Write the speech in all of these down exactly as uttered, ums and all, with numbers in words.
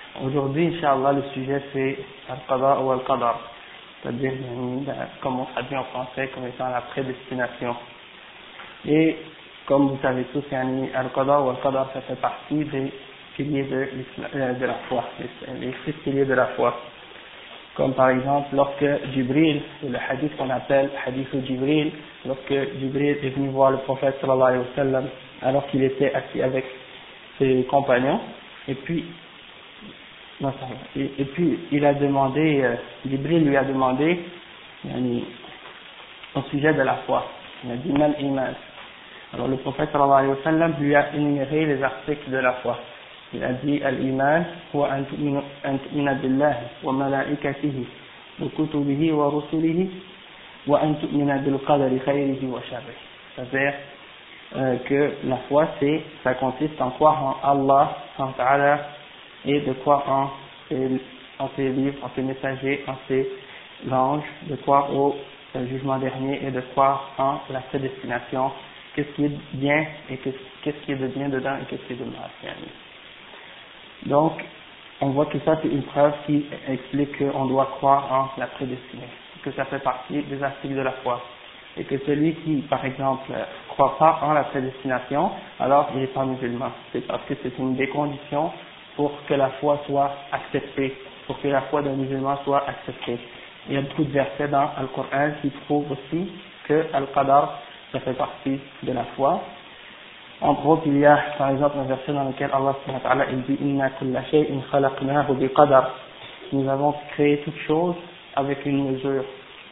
Aujourd'hui, Inch'Allah, le sujet c'est Al-Qada ou Al-Qadar, c'est-à-dire, comme on traduit en français, comme étant la prédestination. Et, comme vous savez tous, Al-Qada ou Al-Qadar, ça fait partie des piliers de, de la foi, les, les six piliers de la foi. Comme par exemple, lorsque Jibril, c'est le hadith qu'on appelle hadith de Jibril, lorsque Jibril est venu voir le prophète sallallahu alayhi wa sallam, alors qu'il était assis avec ses compagnons, et puis, non, ça va. Et, et puis il a demandé, euh, Jibril lui a demandé yani, au sujet de la foi. Il a dit mal iman. Alors le prophète sallallahu alayhi wa sallam lui a énuméré les articles de la foi. Il a dit al-iman wa an tu'mina billahi wa malaikatihi wa kutubihi wa rusulihi wa an tu'mina bil qadari khayrihi wa sharrihi. C'est-à-dire euh, que la foi, c'est, ça consiste en croire en Allah, en Ta'ala, et de croire en ses, en ses livres, en ses messagers, en ses anges, de croire au euh, jugement dernier et de croire en la prédestination, qu'est-ce qui est bien et qu'est-ce qui est de bien dedans et qu'est-ce qui est de mal. Donc, on voit que ça c'est une preuve qui explique qu'on doit croire en la prédestinée, que ça fait partie des articles de la foi. Et que celui qui, par exemple, ne croit pas en la prédestination, alors il n'est pas musulman. C'est parce que c'est une des conditions pour que la foi soit acceptée, pour que la foi d'un musulman soit acceptée. Il y a beaucoup de versets dans le Coran qui prouvent aussi que Al-Qadar, ça fait partie de la foi. Entre autres, il y a par exemple un verset dans lequel Allah subhanahu wa ta'ala il dit Inna kulla shay'in khalaqnahu bi qadar. Nous avons créé toute chose avec une mesure.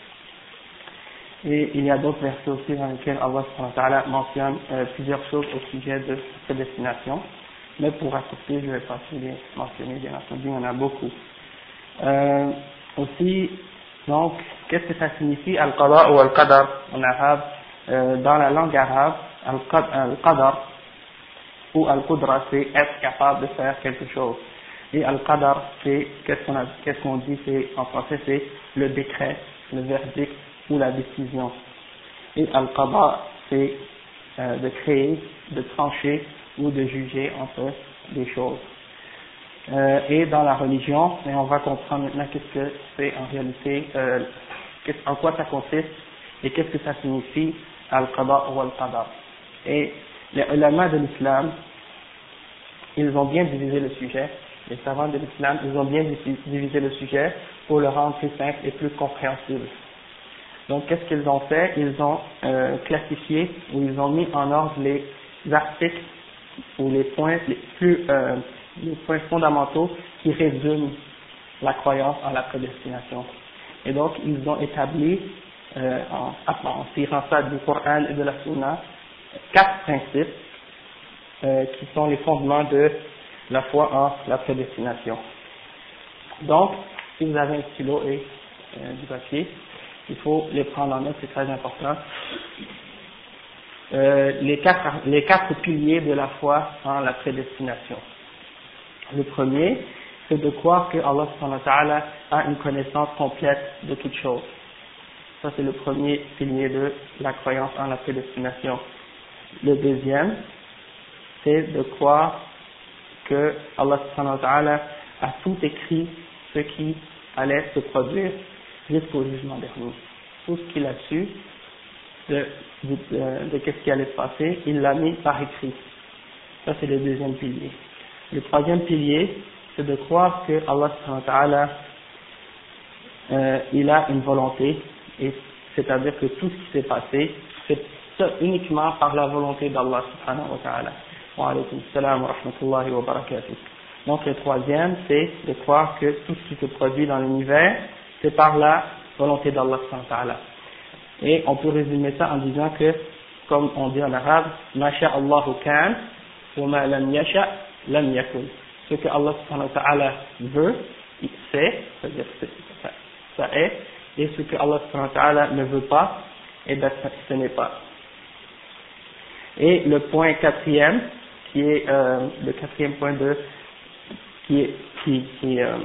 Et il y a d'autres versets aussi dans lesquels Allah subhanahu wa ta'ala mentionne euh, plusieurs choses au sujet de prédestination. Mais pour raccourcir, je ne vais pas tous les mentionner, bien entendu, il y en a beaucoup. Euh, aussi, donc, qu'est-ce que ça signifie Al-Qada ou Al-Qadar en arabe? Euh, dans la langue arabe, Al-Qadar ou Al-Qudra, c'est être capable de faire quelque chose. Et Al-Qadar, c'est, qu'est-ce qu'on, a, qu'est-ce qu'on dit, c'est, en français, c'est le décret, le verdict ou la décision. Et Al-Qada, c'est euh, de créer, de trancher ou de juger entre des choses. Euh, et dans la religion, et on va comprendre maintenant qu'est-ce que c'est en réalité, euh, en quoi ça consiste et qu'est-ce que ça signifie Al-Qada ou Al-Qadar. Et les ulama de l'islam, ils ont bien divisé le sujet, les savants de l'islam, ils ont bien divisé le sujet pour le rendre plus simple et plus compréhensible. Donc qu'est-ce qu'ils ont fait? Ils ont euh, classifié ou ils ont mis en ordre les articles ou les points les plus euh, les points fondamentaux qui résument la croyance en la prédestination. Et donc ils ont établi euh, en, en tirant ça du Coran et de la Sunna quatre principes euh, qui sont les fondements de la foi en la prédestination. Donc si vous avez un stylo et euh, du papier, il faut les prendre en note, c'est très important. Euh, les quatre les quatre piliers de la foi en la prédestination. Le premier, c'est de croire que Allah subhanahu wa ta'ala a une connaissance complète de toutes choses. Ça c'est le premier pilier de la croyance en la prédestination. Le deuxième, c'est de croire que Allah subhanahu wa ta'ala a tout écrit ce qui allait se produire jusqu'au jugement dernier. Tout ce qu'il a su de, de, de, de qu'est-ce qui allait se passer, il l'a mis par écrit. Ça c'est le deuxième pilier. Le troisième pilier, c'est de croire que Allah subhanahu wa ta'ala euh, il a une volonté, et c'est-à-dire que tout ce qui s'est passé, c'est uniquement par la volonté d'Allah subhanahu wa ta'ala. Wa alaykum salam wa rahmatullahi wa barakatuh. Donc le troisième, c'est de croire que tout ce qui se produit dans l'univers, c'est par la volonté d'Allah subhanahu wa ta'ala. Et on peut résumer ça en disant que, comme on dit en arabe, ma sha Allahu kan, wa ma lam yasha lam yakun. Ce que Allah subhanahu wa ta'ala veut, c'est, c'est-à-dire ça, ça est, et ce que Allah subhanahu wa ta'ala ne veut pas, et bien ce n'est pas. Et le point quatrième, qui est euh, le quatrième point de, qui est, qui, qui euh,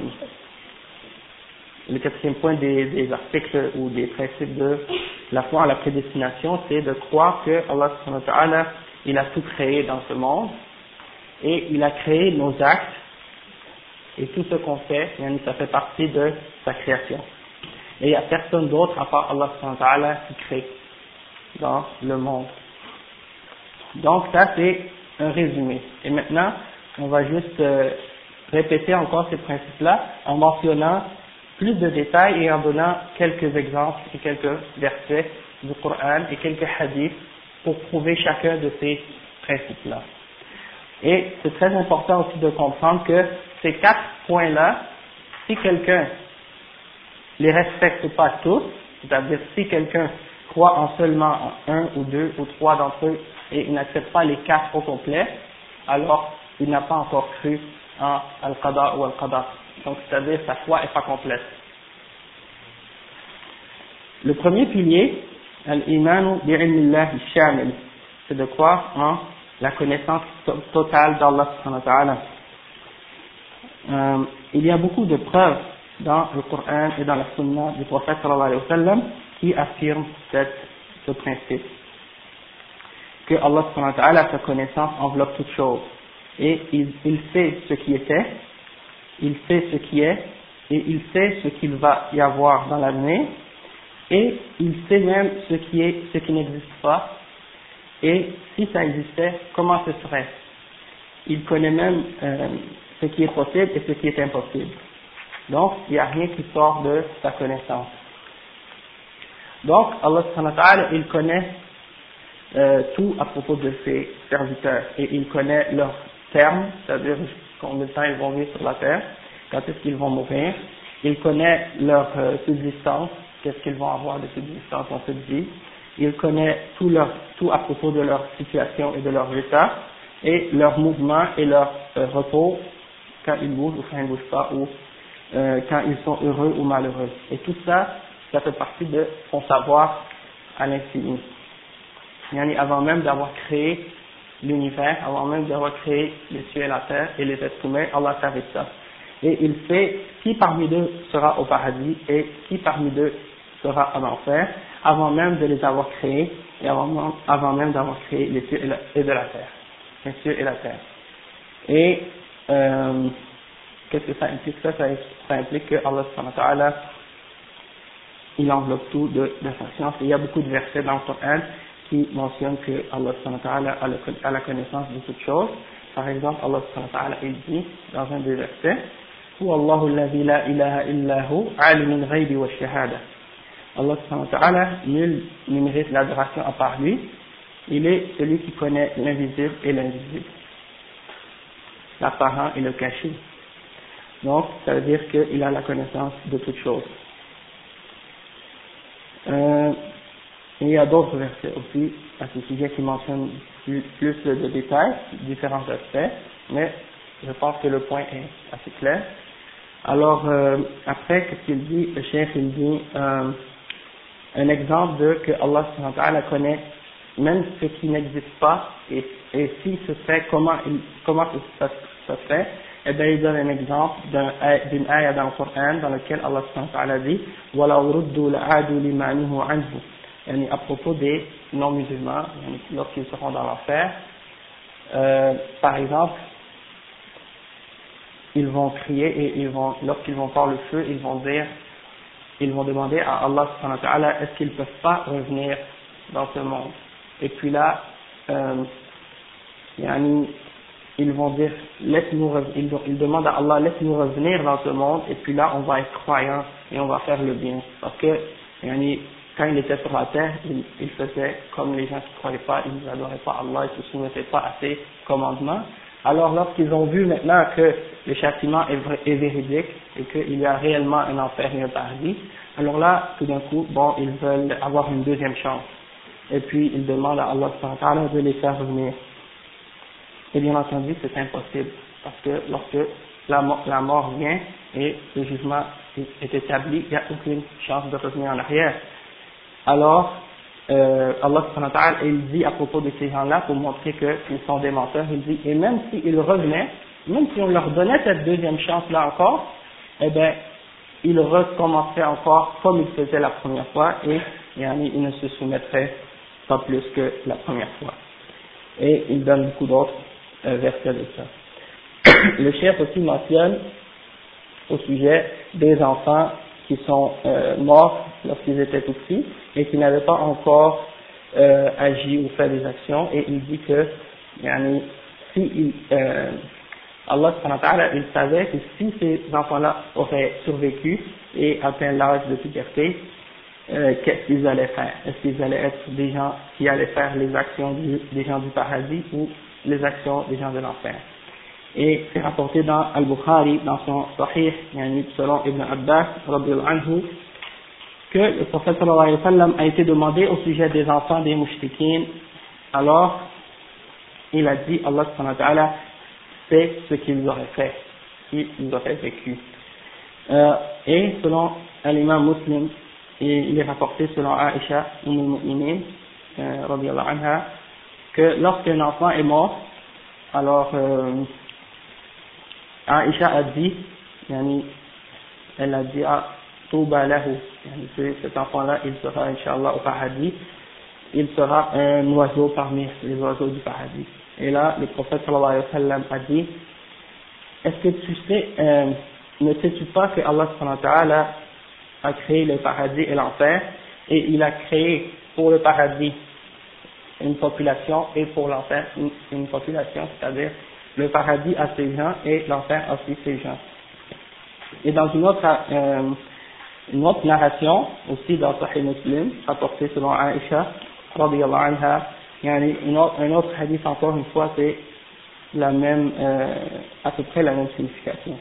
le quatrième point des, des articles ou des principes de la foi en la prédestination, c'est de croire que Allah subhanahu wa ta'ala, il a tout créé dans ce monde, et il a créé nos actes et tout ce qu'on fait, ça fait partie de sa création. Et il n'y a personne d'autre à part Allah subhanahu wa ta'ala qui crée dans le monde. Donc ça c'est un résumé. Et maintenant, on va juste euh, répéter encore ces principes-là en mentionnant plus de détails et en donnant quelques exemples et quelques versets du Coran et quelques hadiths pour prouver chacun de ces principes-là. Et c'est très important aussi de comprendre que ces quatre points-là, si quelqu'un les respecte pas tous, c'est-à-dire si quelqu'un croit en seulement un ou deux ou trois d'entre eux et il n'accepte pas les quatre au complet, alors il n'a pas encore cru en Al-Qada ou Al-Qadar. Donc c'est-à-dire sa foi n'est pas complète. Le premier pilier, Al-Imanu bi'ilmillahi shamil, c'est de croire en la connaissance totale d'Allah subhanahu wa ta'ala. Euh, il y a beaucoup de preuves dans le Coran et dans la Sunna du prophète sallallahu alayhi wa sallam qui affirment cette, ce principe. Que Allah subhanahu wa ta'ala, sa connaissance enveloppe toute chose. Et il, il sait ce qui était, il sait ce qui est, et il sait ce qu'il va y avoir dans l'avenir, et il sait même ce qui est, ce qui n'existe pas, et si ça existait, comment ce serait. Il connaît même euh, ce qui est possible et ce qui est impossible. Donc, il n'y a rien qui sort de sa connaissance. Donc, Allah subhanahu wa ta'ala, il connaît euh, tout à propos de ses serviteurs, et il connaît leurs termes, c'est-à-dire combien de temps ils vont vivre sur la terre, quand est-ce qu'ils vont mourir. Il connaît leur euh, subsistance, qu'est-ce qu'ils vont avoir de subsistance en cette vie. Il connaît tout, leur, tout à propos de leur situation et de leur état, et leur mouvement et leur euh, repos, quand ils bougent ou quand ils ne bougent pas, ou euh, quand ils sont heureux ou malheureux. Et tout ça, ça fait partie de son savoir à l'infini. Yani avant même d'avoir créé l'univers, avant même d'avoir créé les cieux et la terre et les êtres humains, Allah savait ça. Et il sait qui parmi eux sera au paradis et qui parmi eux sera en enfer, avant même de les avoir créés et avant, avant même d'avoir créé les cieux et, la, et de la terre. Les cieux et la terre. Et euh, qu'est-ce que ça implique? Ça, ça, ça implique que Allah subhanahu wa ta'ala, il enveloppe tout de, de sa science. Et il y a beaucoup de versets dans le Coran qui mentionnent que Allah subhanahu wa ta'ala a, le, a la connaissance de toutes choses. Par exemple, Allah subhanahu wa ta'ala, il dit dans un des versets, Huwa alladhi la ilaha illahu alimul ghaybi wa shahada. Allah subhanahu wa ta'ala, nul ne mérite l'adoration à part lui. Il est celui qui connaît l'invisible et l'invisible, l'apparent et le caché. Donc, ça veut dire qu'il a la connaissance de toutes choses. Euh, il y a d'autres versets aussi à ce sujet qui mentionnent plus, plus de détails, différents aspects, mais je pense que le point est assez clair. Alors, euh, après, qu'est-ce qu'il dit? Le chef, il dit euh, un exemple de que Allah subhanahu wa ta'ala connaît même ce qui n'existe pas, et, et si ce serait, comment, il, comment ça, ça serait. Eh bien, il donne un exemple d'un, d'une ayah dans le Coran dans lequel Allah subhanahu wa ta'ala dit وَلَوْ رُدُّوا لَعَادُوا لِمَا نُهُوا عَنْهُ. Yani, à propos des non-musulmans, yani, lorsqu'ils seront dans l'enfer, euh, par exemple, ils vont crier et ils vont, lorsqu'ils vont voir le feu, ils vont dire, ils vont demander à Allah subhanahu wa ta'ala, est-ce qu'ils ne peuvent pas revenir dans ce monde? Et puis là, euh, yani, ils vont dire, laisse-nous, ils, ils demandent à Allah, laisse-nous revenir dans ce monde, et puis là, on va être croyants et on va faire le bien. Parce que, yani, quand il était sur la terre, il, il faisait comme les gens qui ne croyaient pas, ils n'adoraient pas Allah, ils ne se soumettaient pas à ses commandements. Alors, lorsqu'ils ont vu maintenant que le châtiment est, vrai, est véridique et qu'il y a réellement un enfer et un paradis, alors là, tout d'un coup, bon, ils veulent avoir une deuxième chance. Et puis, ils demandent à Allah subhanahu wa ta'ala de les faire revenir. Et bien entendu, c'est impossible, parce que lorsque la mort, la mort vient et le jugement est établi, il n'y a aucune chance de revenir en arrière. Alors, euh, Allah subhanahu wa ta'ala, il dit à propos de ces gens-là, pour montrer qu'ils sont des menteurs, il dit, et même s'ils revenaient, même si on leur donnait cette deuxième chance-là encore, eh bien, ils recommenceraient encore comme ils faisaient la première fois, et yani, ils ne se soumettraient pas plus que la première fois. Et il donne beaucoup d'autres euh, versets de ça. Le chef aussi mentionne au sujet des enfants qui sont euh, morts lorsqu'ils étaient tout petits et qui n'avaient pas encore euh, agi ou fait des actions, et il dit que yani, si il, euh, Allah subhanahu wa ta'ala, il savait que si ces enfants-là auraient survécu et atteint l'âge de puberté, euh, qu'est-ce qu'ils allaient faire? Est-ce qu'ils allaient être des gens qui allaient faire les actions du, des gens du paradis ou les actions des gens de l'enfer? Et c'est rapporté dans Al-Bukhari, dans son Sahih, yani, selon Ibn Abbas, radiyallahu anhu, que le prophète sallallahu alayhi wa sallam a été demandé au sujet des enfants des mouchriquines. Alors, il a dit, Allah subhanahu wa ta'ala sait ce qu'ils auraient fait, s'ils auraient vécu. Euh, et selon l'imam Muslim, et il est rapporté selon Aïcha, Umm al-Mu'minin, euh, radiyallahu anha, que lorsqu'un enfant est mort, alors euh, Aïcha a dit, yani, elle a dit, ah, Touba lahu, yani, cet enfant-là, il sera, Inch'Allah, au paradis, il sera un oiseau parmi les oiseaux du paradis. Et là, le prophète sallallahu alayhi wa sallam a dit, est-ce que tu sais, euh, ne sais-tu pas que Allah subhanahu wa ta'ala a créé le paradis et l'enfer, et il a créé pour le paradis une population et pour l'enfer une, une population, c'est-à-dire le paradis a ses gens et l'enfer a aussi ses gens. Et dans une autre, euh, une autre narration, aussi dans Sahih Muslim, rapportée selon Aïcha, radiyallahu anha, il y a une autre, un autre hadith encore une fois, c'est la même, euh, à peu près la même signification.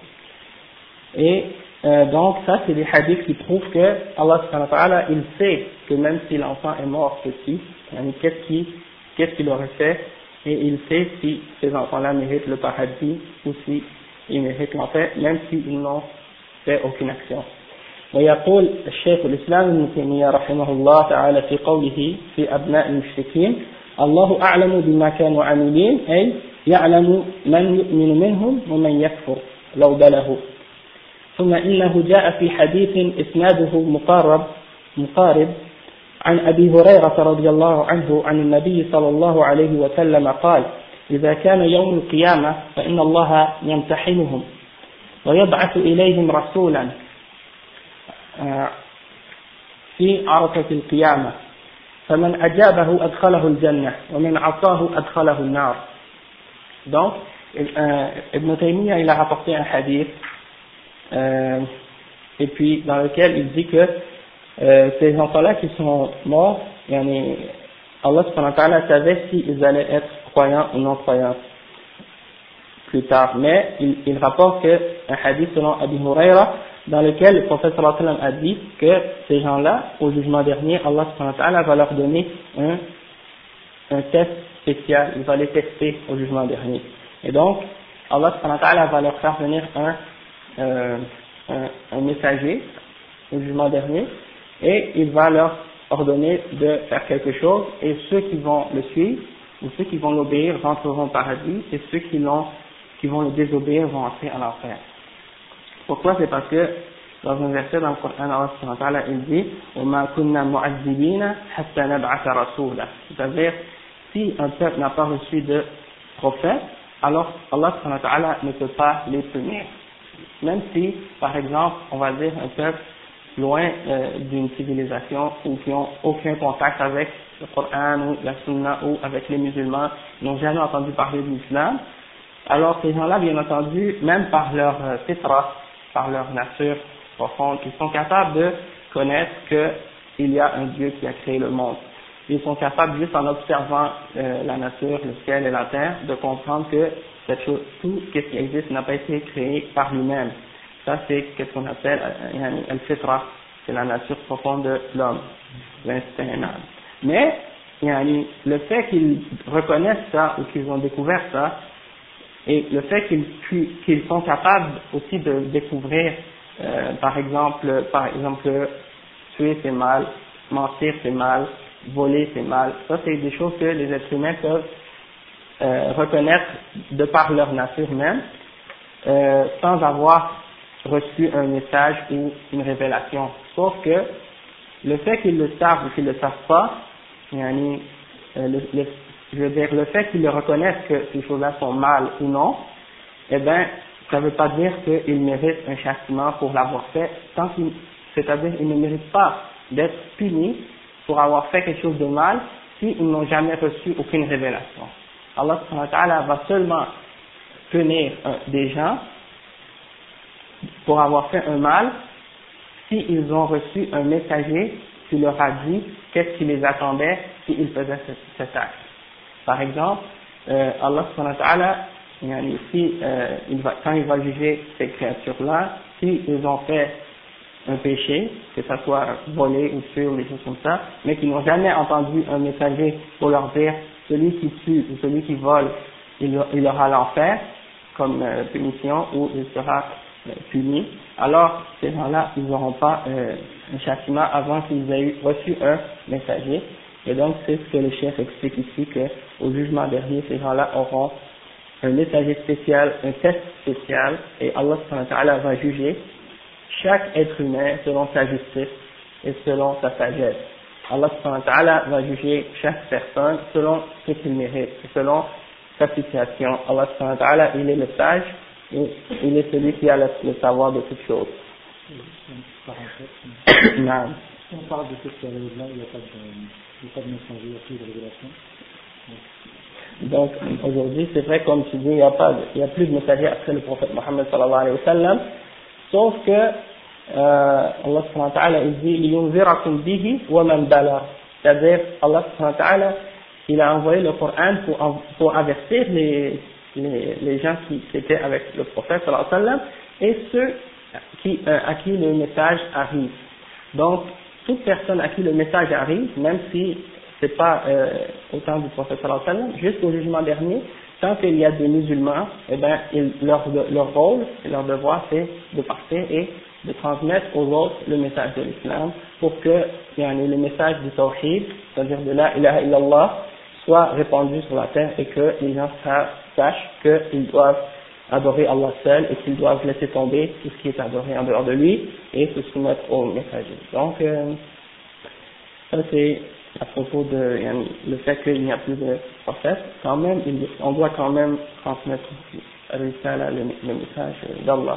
Et euh, donc ça c'est des hadiths qui prouvent que Allah subhanahu wa ta'ala, il sait que même si l'enfant est mort petit, qu'est-ce qu'il qu'est-ce qu'il aurait fait, et il sait si ces enfants-là méritent le paradis ou si ils méritent l'enfer, même s'ils n'ont fait aucune action. ويقول الشيخ الإسلام ابن تيمية رحمه الله تعالى في قوله في أبناء المشركين الله أعلم بما كانوا عاملين أي يعلم من يؤمن منهم ومن يكفر لو بلغوا. ثم إنه جاء في حديث إسناده مقارب مقارب عن أبي هريرة رضي الله عنه عن النبي صلى الله عليه وسلم قال إذا كان يوم القيامة فإن الله يمتحنهم ويبعث إليهم رسولا في عرفة القيامة فمن أجابه أدخله الجنة ومن عصاه أدخله النار. Donc euh, Ibn Taymiyyah il a rapporté un hadith euh, et puis dans lequel il dit que euh, ces enfants-là qui sont morts, yani, Allah subhanahu wa ta'ala savait s'ils allaient être croyants ou non croyants plus tard, mais il, il rapporte que un hadith selon Abu Huraira dans lequel le prophète sallallahu alayhi wa sallam a dit que ces gens-là, au jugement dernier, Allah subhanahu wa ta'ala va leur donner un, un test spécial, il va les tester au jugement dernier. Et donc, Allah subhanahu wa ta'ala va leur faire venir un, euh, un, un messager au jugement dernier, et il va leur ordonner de faire quelque chose, et ceux qui vont le suivre, ou ceux qui vont l'obéir rentreront au paradis, et ceux qui, l'ont, qui vont le désobéir vont entrer en enfer. Pourquoi? C'est parce que dans un verset dans le Coran, Allah subhanahu wa ta'ala, il dit وَمَا كُنَّا مُعَذِّبِينَ حَتَّى نَبْعَثَ رَسُولًا. C'est-à-dire, si un peuple n'a pas reçu de prophète, alors Allah subhanahu wa ta'ala ne peut pas les punir. Même si, par exemple, on va dire un peuple loin euh, d'une civilisation ou qui n'ont aucun contact avec le Coran ou la Sunna ou avec les musulmans, n'ont jamais entendu parler de l'islam, alors ces gens-là, bien entendu, même par leur euh, fitra, par leur nature profonde, ils sont capables de connaître qu'il y a un Dieu qui a créé le monde. Ils sont capables, juste en observant euh, la nature, le ciel et la terre, de comprendre que cette chose, tout ce qui existe n'a pas été créé par lui-même. Ça, c'est ce qu'on appelle euh, al-fitra, c'est la nature profonde de l'homme, l'instinct humain. Mais yani, le fait qu'ils reconnaissent ça ou qu'ils ont découvert ça, et le fait qu'ils, qu'ils sont capables aussi de découvrir, euh, par exemple, par exemple, tuer c'est mal, mentir c'est mal, voler c'est mal. Ça c'est des choses que les êtres humains peuvent euh, reconnaître de par leur nature même, euh, sans avoir reçu un message ou une révélation. Sauf que le fait qu'ils le savent ou qu'ils ne le savent pas, yani, euh, le, le, je veux dire, le fait qu'ils le reconnaissent que ces choses-là sont mal ou non, eh bien, ça ne veut pas dire qu'il mérite un châtiment pour l'avoir fait, tant qu'il, c'est-à-dire qu'il ne mérite pas d'être puni pour avoir fait quelque chose de mal s'ils n'ont jamais reçu aucune révélation. Allah subhanahu wa ta'ala va seulement punir euh, des gens pour avoir fait un mal s'ils ont reçu un messager qui leur a dit qu'est-ce qui les attendait s'ils faisaient cet acte. Par exemple, euh, Allah subhanahu wa ta'ala, si, euh, il va, quand il va juger ces créatures-là, s'ils ont fait un péché, que ce soit voler ou tuer ou des choses comme ça, mais qu'ils n'ont jamais entendu un messager pour leur dire celui qui tue ou celui qui vole, il, il aura l'enfer comme euh, punition ou il sera euh, puni, alors ces gens-là, ils n'auront pas euh, un châtiment avant qu'ils aient eu, reçu un messager. Et donc c'est ce que le chef explique ici, que au jugement dernier, ces gens-là auront un messager spécial, un test spécial, et Allah subhanahu wa ta'ala va juger chaque être humain selon sa justice et selon sa sagesse. Allah subhanahu wa ta'ala va juger chaque personne selon ce qu'il mérite, selon sa situation. Allah subhanahu wa ta'ala, il est le sage, et il est celui qui a le, le savoir de toutes choses. Non. Si on parle de cette période-là, il n'y a pas de, pas de messager, il n'y a plus de révélation. Donc aujourd'hui, c'est vrai, comme tu dis, il n'y a pas, de, il y a plus de messagers après le prophète Mohammed sallallahu alayhi wa sallam, sauf que euh, Allah subhanahu wa ta'ala il dit liyunzirakum bihi wa man bala, c'est-à-dire Allah subhanahu wa ta'ala il a envoyé le Coran pour, pour avertir les, les, les gens qui, qui étaient avec le prophète sallallahu alayhi wa sallam et ceux qui, euh, à qui le message arrive. Donc toute personne à qui le message arrive, même si c'est pas euh, au temps du prophète sallallahu alayhi wa sallam, jusqu'au jugement dernier, tant qu'il y a des musulmans, eh ben, ils, leur, leur rôle et leur devoir c'est de partir et de transmettre aux autres le message de l'islam pour que yani, le message du tawhid, c'est-à-dire de la ilaha illallah, soit répandu sur la terre et que les gens sachent qu'ils doivent adorer Allah seul et qu'ils doivent laisser tomber tout ce qui est adoré en dehors de lui et se soumettre au messager. Donc, euh, ça c'est à propos de yani, le fait qu'il n'y a plus de prophètes, quand même, il, on doit quand même transmettre le, le message d'Allah.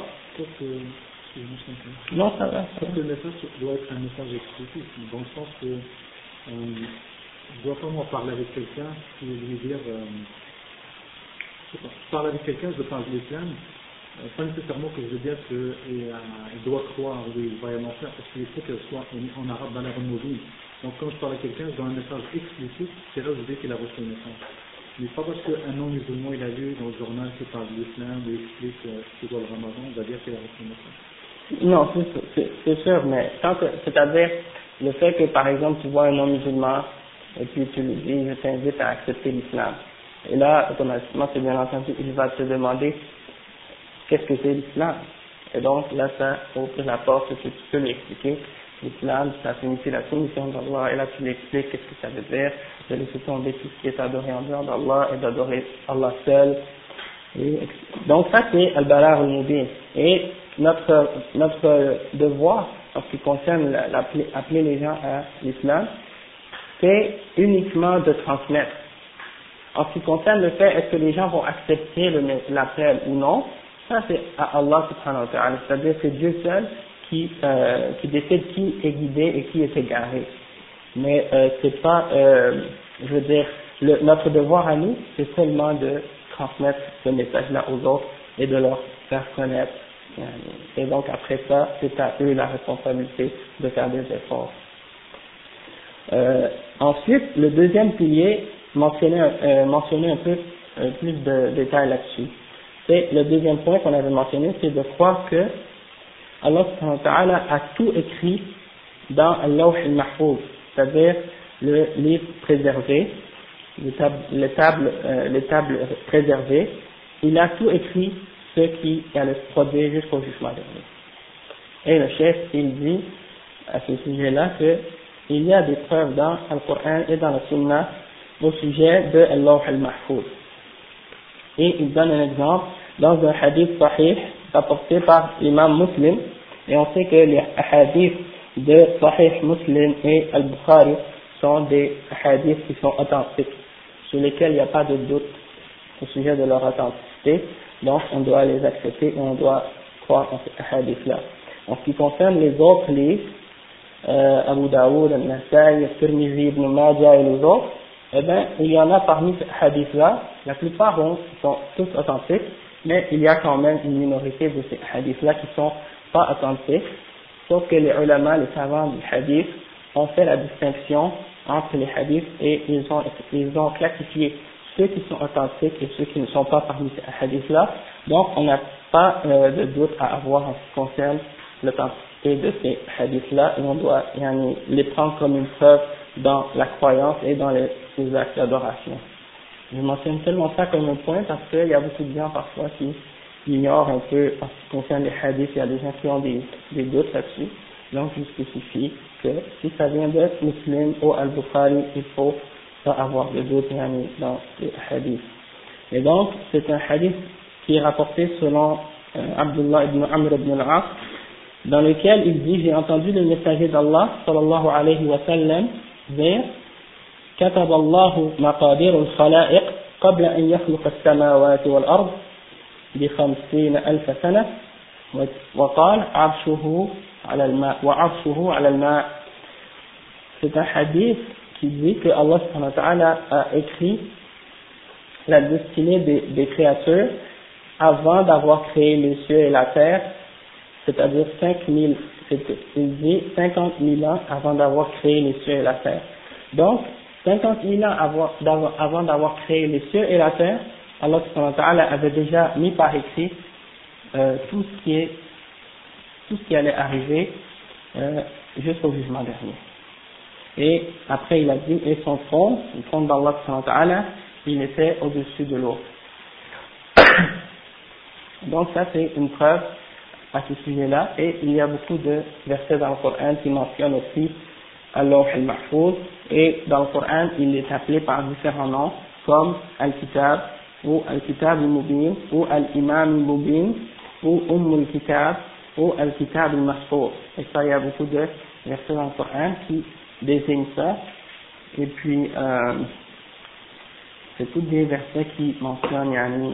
Non, ça va. Parce que le message doit être un message exclusif, dans le sens que euh, je dois pas moi parler avec quelqu'un et lui dire, euh, je sais pas, je parle avec quelqu'un, je parle de l'islam, euh, pas nécessairement que je veux dire qu'il euh, doit croire, oui, il va y en faire, parce qu'il faut qu'elle soit en, en arabe dans la mobile. Donc quand je parle à quelqu'un, je donne un message explicite, c'est là où je dis qu'il a reçu le message. Mais pas parce qu'un non-musulman il a lu dans le journal qui parle de l'islam, ou explique euh, ce qu'est le ramadan, il va dire qu'il a reçu le message. Non, c'est sûr, mais tant que, c'est-à-dire le fait que par exemple tu vois un non-musulman et puis tu lui dis je t'invite à accepter l'islam, et là automatiquement c'est bien entendu il va te demander qu'est-ce que c'est l'islam, et donc là ça ouvre la porte que tu peux lui expliquer l'islam, ça signifie la soumission d'Allah, et là tu lui expliques qu'est-ce que ça veut dire, de laisser tomber tout ce qui est adoré en dehors d'Allah et d'adorer Allah seul. Et donc ça c'est al-balagh al-mubin, et notre notre devoir en ce qui concerne appeler les gens à l'islam, c'est uniquement de transmettre. En ce qui concerne le fait est-ce que les gens vont accepter l'appel ou non, ça c'est à Allah subhanahu wa ta'ala, c'est-à-dire c'est Dieu seul qui euh, qui décide qui est guidé et qui est égaré. Mais euh, c'est pas euh, je veux dire le, notre devoir à nous c'est seulement de transmettre ce message-là aux autres et de leur faire connaître. Et donc après ça, c'est à eux la responsabilité de faire des efforts. Euh, ensuite, le deuxième pilier, mentionner, euh, mentionner un peu euh, plus de détails là-dessus. C'est le deuxième point qu'on avait mentionné, c'est de croire que Allah subhanahu wa ta'ala a tout écrit dans al-lawh al-mahfouz, c'est-à-dire le livre préservé, les tables, les tables, euh, les tables préservées. Il a tout écrit ce qui allait se produire jusqu'au jugement dernier. Et le chef, il dit à ce sujet-là que il y a des preuves dans le Coran et dans la Sunna au sujet de al-lawh al-mahfouz. Et il donne un exemple dans un hadith sahih rapporté par l'imam Muslim, et on sait que les hadiths de Sahih Muslim et Al-Bukhari sont des hadiths qui sont authentiques, sur lesquels il n'y a pas de doute au sujet de leur authenticité. donc on doit les accepter et on doit croire en ces hadiths-là. En ce qui concerne les autres livres, euh, Abu Daoud, Al-Nasai, Tirmidhi, Ibn Majah et les autres, eh bien, il y en a parmi ces hadiths-là, la plupart bon, sont tous authentiques, mais il y a quand même une minorité de ces hadiths-là qui sont pas authentiques, sauf que les ulama, les savants du hadith, ont fait la distinction entre les hadiths et ils ont, ils ont classifié ceux qui sont authentiques et ceux qui ne sont pas parmi ces hadiths-là. Donc, on n'a pas euh, de doute à avoir en ce qui concerne l'authenticité de ces hadiths-là et on doit yani, les prendre comme une preuve dans la croyance et dans les, les actes d'adoration. Je mentionne seulement ça comme un point parce qu'il y a beaucoup de gens parfois qui ignorent un peu en ce qui concerne les hadiths, il y a des gens qui ont des, des doutes là-dessus. Donc, je spécifie que si ça vient de Muslim ou Al-Bukhari, il faut pas avoir de doute yani, dans les hadiths. Et donc, c'est un hadith qui est rapporté selon euh, Abdullah ibn Amr ibn al-As, dans lequel il dit, j'ai entendu le messager d'Allah, sallallahu alayhi wa sallam, dire, كتب الله مقادير الخلائق قبل أن يخلق السماوات والأرض بخمسين ألف سنة وقال عرشه على الماء وعرشه على الماء. C'est un hadith qui dit que Allah subhanahu wa ta'ala a écrit la destinée des, des créatures avant d'avoir créé les cieux et la terre, c'est-à-dire cinq mille, il dit cinquante mille ans avant d'avoir créé les cieux et la terre. Donc, cinquante mille ans avant, avant d'avoir créé les cieux et la terre, Allah subhanahu wa ta'ala avait déjà mis par écrit euh, tout ce qui est, tout ce qui allait arriver euh, jusqu'au jugement dernier. Et après il a dit, et son trône, le trône d'Allah subhanahu wa ta'ala, il était au-dessus de l'eau. Donc ça c'est une preuve à ce sujet-là, et il y a beaucoup de versets dans le Coran qui mentionnent aussi Al-Lawh al-Mahfouz, et dans le Coran il est appelé par différents noms comme Al-Kitab ou Al-Kitab al-Mubin ou Al-Imam al-Mubin ou Umm al-Kitab ou Al-Kitab al-Mahfouz. Et ça il y a beaucoup de versets dans le Coran qui désignent ça, et puis euh, c'est tous des versets qui mentionnent yani,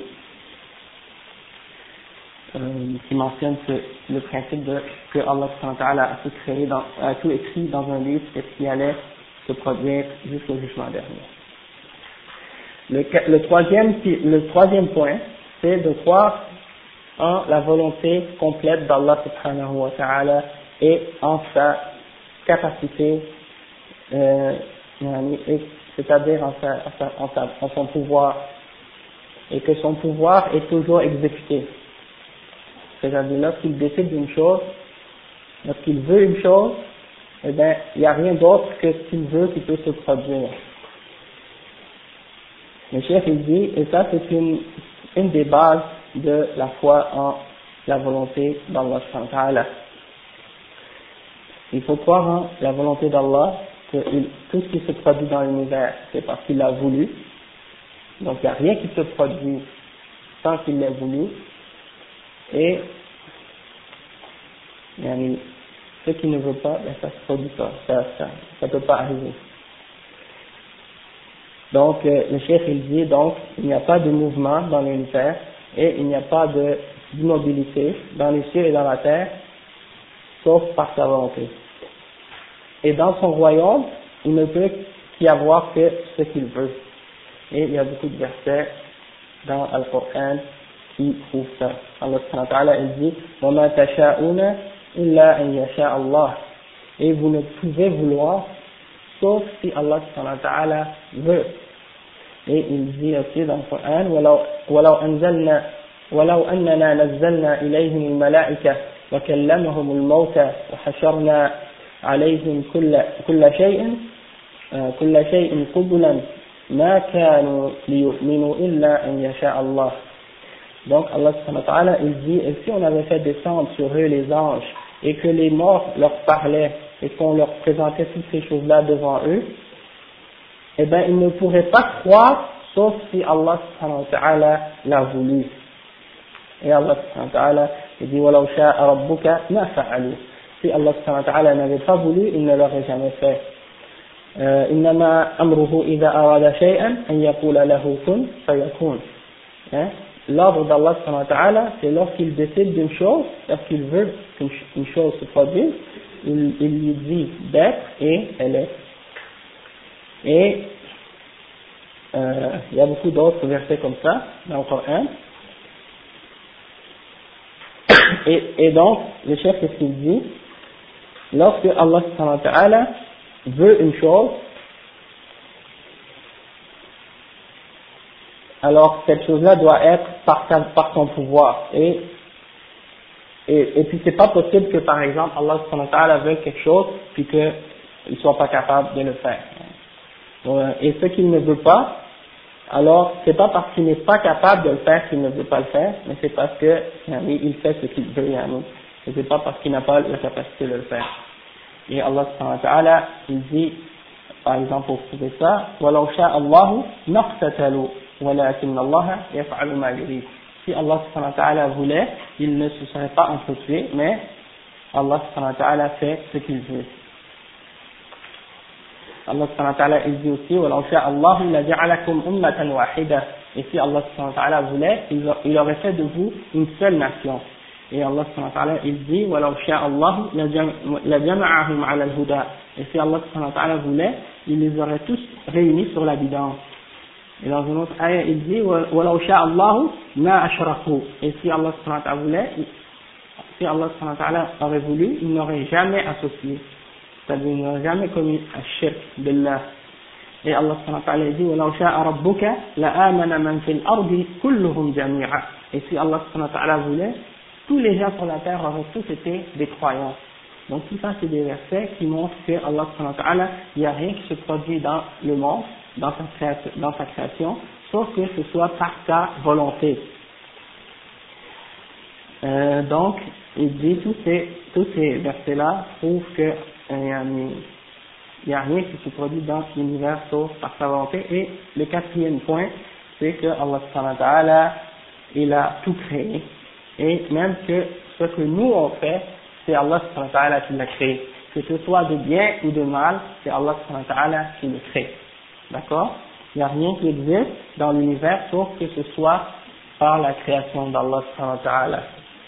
euh, qui mentionnent ce, le principe de que Allah subhanahu wa ta'ala a tout créé dans, a tout écrit dans un livre et qui allait se produire jusqu'au jugement dernier. Le, le troisième, le troisième point, c'est de croire en la volonté complète d'Allah subhanahu wa ta'ala et en sa capacité, euh, c'est-à-dire en, sa, en, sa, en, sa, en son pouvoir, et que son pouvoir est toujours exécuté. C'est-à-dire lorsqu'il décide d'une chose, lorsqu'il veut une chose, eh bien, il n'y a rien d'autre que ce qu'il veut qui peut se produire. Le chef il dit, et ça c'est une, une des bases de la foi en la volonté d'Allah subhanahu wa ta'ala. Il faut croire en la volonté d'Allah, que il, tout ce qui se produit dans l'univers, c'est parce qu'il l'a voulu. Donc il n'y a rien qui se produit sans qu'il l'ait voulu. Et yani, ce qui ne veut pas, ben, ça se produit pas, ça ça, ça peut pas arriver. Donc euh, le chef il dit donc il n'y a pas de mouvement dans l'univers et il n'y a pas de d'immobilité dans les cieux et dans la terre, sauf par sa volonté. Et dans son royaume, il ne peut qu'y avoir que ce qu'il veut. Et il y a beaucoup de versets dans le Coran qui prouvent ça. Allah subhanahu wa ta'ala il dit وَمَا تَشَاءُونَ إِلَّا أَن يَشَاءَ اللَّهُ. Et vous ne pouvez vouloir sauf si Allah subhanahu wa ta'ala veut. Et il dit aussi dans le Coran وَلَوْ, وَلَوْ أَنزَلْنَا وَلَوْ أَنَّنَا نَزَّلْنَا إِلَيْهِمُ الْمَلَائِكَةَ وَكَلَّمَهُمُ الْمَوْتَى وَحَشَرْنَا عليهم كل كل شيء كل شيء قبلا ما كانوا ليؤمنوا إلا أن يشاء الله. Donc Allah subhanahu wa ta'ala il dit, et si on avait fait descendre sur eux les anges et que les morts leur parlaient et qu'on leur présentait toutes ces choses-là devant eux, eh bien ils ne pourraient pas croire sauf si Allah subhanahu wa ta'ala l'a voulu. Et Allah subhanahu wa ta'ala il dit وَلَوْ شَاءَ رَبُّكَ مَا فَعَلُوا. Si Allah subhanahu wa ta'ala n'avait pas voulu, il ne l'aurait jamais fait. إنما أمره إذا أراد شيئا أن يقول له كن فيكون. l'ordre d'Allah subhanahu wa ta'ala, c'est lorsqu'il décide d'une chose, lorsqu'il veut qu'une une chose se produise, il, il lui dit d'être et elle est. Et euh, il y a beaucoup d'autres versets comme ça dans le Coran. Et, et donc, le chef, qu'est-ce qu'il dit? Lorsque Allah subhanahu wa ta'ala veut une chose, alors cette chose-là doit être par, par son pouvoir. Et, et, et puis c'est pas possible que par exemple Allah subhanahu wa ta'ala veuille quelque chose puis qu'il ne soit pas capable de le faire. Et ce qu'il ne veut pas, alors c'est pas parce qu'il n'est pas capable de le faire qu'il ne veut pas le faire, mais c'est parce que yani, il fait ce qu'il veut. Yani. Et c'est pas parce qu'il n'a pas la capacité de le faire. Et Allah subhanahu wa ta'ala, il dit, par exemple pour prouver ça, وَلَوْ شَاءَ اللَّهُ نَقْتَتَلُوا وَلَكِنَّ اللَّهَ يَفْعَلُ مَا يُرِيدُ. Si Allah subhanahu wa ta'ala voulait, il ne se serait pas entretué, mais Allah subhanahu wa ta'ala fait ce qu'il veut. Allah subhanahu wa ta'ala il dit aussi وَلَوْ شَاءَ اللَّهُ لَجَعَلَكُمْ أُمَّةً وَاحِدَةً. Et si Allah subhanahu wa ta'ala voulait, il aurait fait de vous une seule nation. Et Allah subhanahu wa ta'ala il dit وَلَوْ شَاءَ اللَّهُ لَجَمَعَهُمْ عَلَى الْهُدَى. Et si Allah subhanahu wa ta'ala voulait, il les aurait tous réunis sur la guidance. Et dans une autre ayah il dit وَلَوْ شَاءَ اللَّهُ مَا أَشْرَكُوا. Et si Allah subhanahu wa ta'ala voulait, si Allah subhanahu wa ta'ala aurait voulu, il n'aurait jamais associé. C'est-à-dire il n'aurait jamais commis الشرك بالله. Et Allah subhanahu wa ta'ala dit وَلَوْ شَاءَ رَبُّكَ لَآمَنَ مَنْ فِي الْأَرْضِ كُلُّهُمْ جَمِيعًا. Et si Allah subhanahu wa ta'ala voulait, tous les gens sur la terre auraient tous été des croyants. Donc tout ça c'est des versets qui montrent que Allah subhanahu wa ta'ala, il n'y a rien qui se produit dans le monde, dans sa création, dans sa création sauf que ce soit par sa volonté. Euh, donc il dit tous ces, tous ces versets là prouvent que euh, il n'y a rien qui se produit dans l'univers sauf par sa volonté. Et le quatrième point, c'est que Allah subhanahu wa ta'ala, il a tout créé. Et même que ce que nous on fait, c'est Allah subhanahu wa ta'ala qui l'a créé. Que ce soit de bien ou de mal, c'est Allah subhanahu wa ta'ala qui le crée. D'accord? Il n'y a rien qui existe dans l'univers sauf que ce soit par la création d'Allah subhanahu wa ta'ala.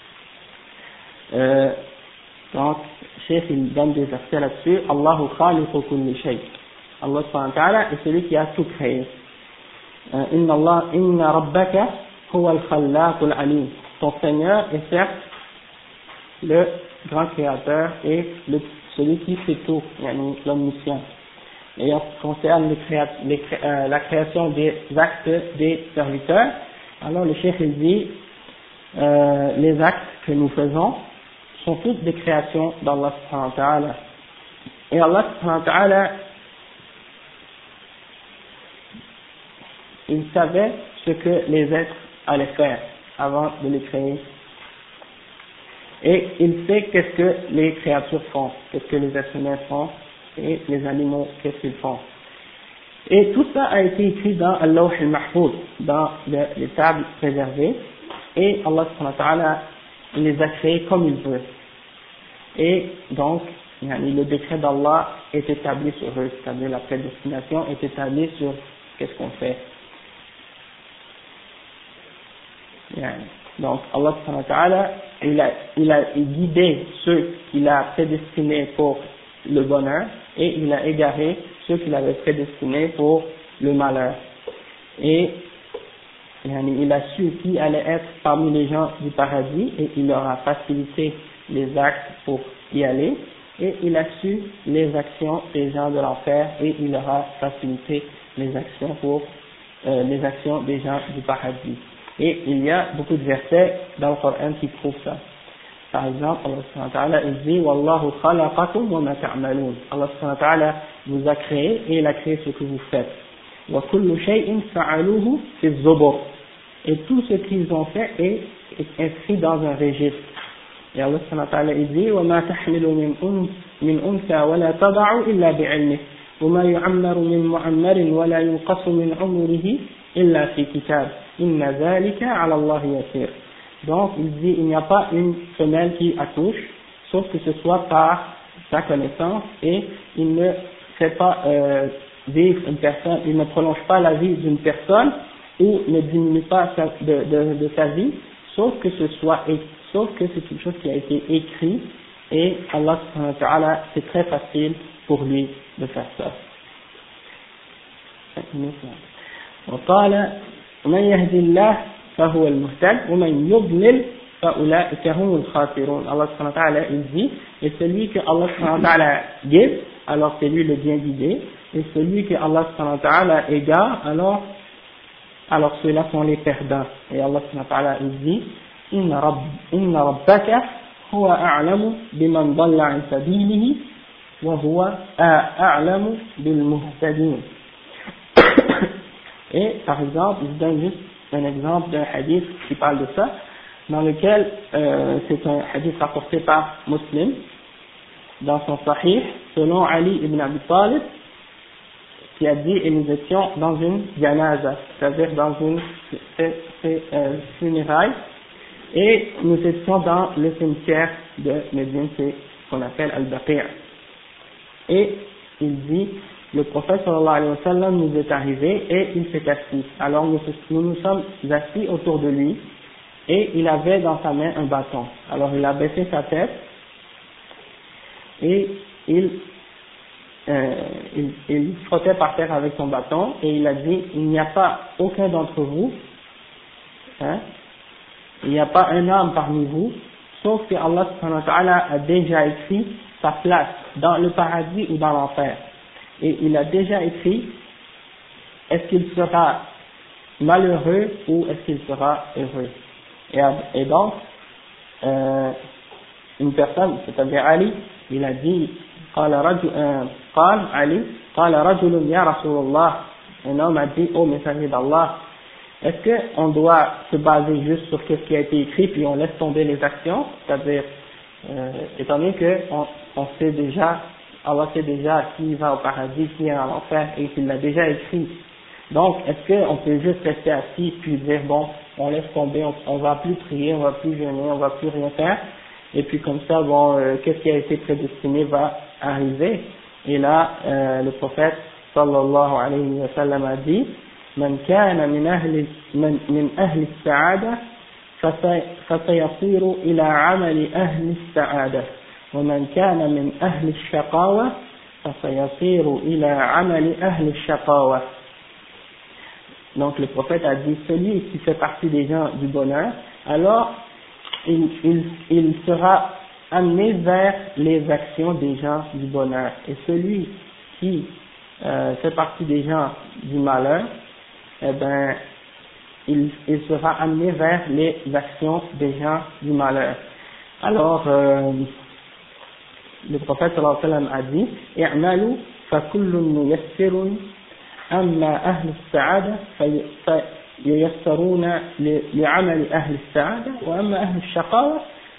Euh, donc, Cheikh il donne des versets là-dessus. Allahu khaliqu kulli shay. Allah subhanahu wa ta'ala est celui qui a tout créé. Inna Allah, inna rabbaka huwa al-khallaqul alim. Ton Seigneur est certes le grand créateur et le, celui qui fait tout, yani l'omniscient. Et en ce qui concerne les créa, les, euh, la création des actes des serviteurs, alors le Cheikh il dit euh, les actes que nous faisons sont toutes des créations d'Allah subhanahu wa ta'ala. Et Allah subhanahu wa ta'ala, il savait ce que les êtres allaient faire avant de les créer. Et il sait qu'est-ce que les créatures font, qu'est-ce que les êtres humains font, et les animaux, qu'est-ce qu'ils font. Et tout ça a été écrit dans Al-Lawh al-Mahfouz, dans le, les tables préservées, et Allah subhanahu wa ta'ala, il les a créés comme il veut. Et donc, le décret d'Allah est établi sur eux, c'est-à-dire la prédestination est établie sur qu'est-ce qu'on fait. Donc, Allah subhanahu wa ta'ala, il a, il a guidé ceux qu'il a prédestinés pour le bonheur, et il a égaré ceux qu'il avait prédestinés pour le malheur. Et il a su qui allait être parmi les gens du paradis, et il leur a facilité les actes pour y aller, et il a su les actions des gens de l'enfer, et il leur a facilité les actions pour euh, les actions des gens du paradis. Et il y a beaucoup de versets dans le Coran qui prouvent ça. Par exemple, Allah subhanahu wa ta'ala il dit Wallahu khalaqakum wa ma ta'malun. Allah subhanahu wa ta'ala vous a créé et il a créé ce que vous faites. Wa kullu shay'in fa'aluhu fi az-zubur. Et tout ce qu'ils ont fait est, est inscrit dans un registre. Et Allah subhanahu wa ta'ala il dit wa ma tahmilu min min untha wa la tad'u illa bi'ilmihi wa ma yu'ammaru min mu'ammarin wa la yunqasu min 'umrihi illa fi kitab. Inna dhalika 'ala Allah yasir. Donc, il dit, il n'y a pas une femelle qui accouche, sauf que ce soit par sa connaissance, et il ne fait pas euh, vivre une personne, il ne prolonge pas la vie d'une personne, ou ne diminue pas sa, de, de, de sa vie, sauf que ce soit, sauf que c'est quelque chose qui a été écrit, et Allah subhanahu wa ta'ala, c'est très facile pour lui de faire ça. وقال من يهدي الله فهو المهتد ومن يضلل فأولئك هم الخاسرون. Allah subhanahu wa ta'ala il dit, et celui que Allah subhanahu wa ta'ala guide, alors c'est lui le bien guidé, et celui que Allah subhanahu wa ta'ala égare, alors alors ceux-là sont les perdants. Et Allah subhanahu wa ta'ala il dit, inna rabb inna rabbaka huwa a'lamu biman dalla an sabilihi wa huwa a'lamu bil muhtadin. Et par exemple, je donne juste un exemple d'un hadith qui parle de ça, dans lequel euh, c'est un hadith rapporté par Muslim dans son Sahih, selon Ali ibn Abi Talib, qui a dit, et nous étions dans une janaza, c'est-à-dire dans une euh, funéraille, et nous étions dans le cimetière de Médine, c'est ce qu'on appelle Al-Baqi'. Et il dit, le prophète sallallahu alayhi wa sallam nous est arrivé et il s'est assis. Alors nous, nous nous sommes assis autour de lui et il avait dans sa main un bâton. Alors il a baissé sa tête et il, euh, il, il frottait par terre avec son bâton et il a dit, il n'y a pas aucun d'entre vous, hein, il n'y a pas un âme parmi vous, sauf que Allah subhanahu wa ta'ala a déjà écrit sa place dans le paradis ou dans l'enfer. Et il a déjà écrit, est-ce qu'il sera malheureux ou est-ce qu'il sera heureux. Et, et donc, euh, une personne, c'est-à-dire Ali, il a dit, قال رجل قال علي قال رجل يا رسول الله, un homme a dit, oh messager d'Allah, est-ce qu'on doit se baser juste sur ce qui a été écrit puis on laisse tomber les actions, c'est-à-dire, euh, étant donné qu'on on sait déjà, Allah sait déjà qui va au paradis, qui est en enfer et qu'il l'a déjà écrit. Donc, est-ce qu'on peut juste rester assis puis dire, bon, on laisse tomber, on, on va plus prier, on va plus jeûner, on va plus rien faire, et puis comme ça, bon, euh, qu'est-ce qui a été prédestiné va arriver. Et là, euh, le prophète, sallallahu alayhi wa sallam, a dit, من كان من أهل من, من أهل السعادة فسيصير إلى عمل أهل السعادة ومن كان من أهل الشقاوة فسيصير إلى عمل أهل الشقاوة. Donc le prophète a dit, celui qui fait partie des gens du bonheur, alors il, il, il sera amené vers les actions des gens du bonheur. Et celui qui euh, fait partie des gens du malheur, eh ben, il, il sera amené vers les actions des gens du malheur. Alors, euh, le prophète sallallahu alayhi wa sallam a dit, i'malu fa kullun muyassirun amma ahli as-sa'ada fayassaruna li'amali ahli as-sa'ada wa amma ahli ash-shaqawa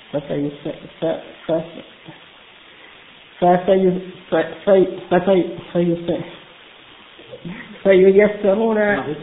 فييسرون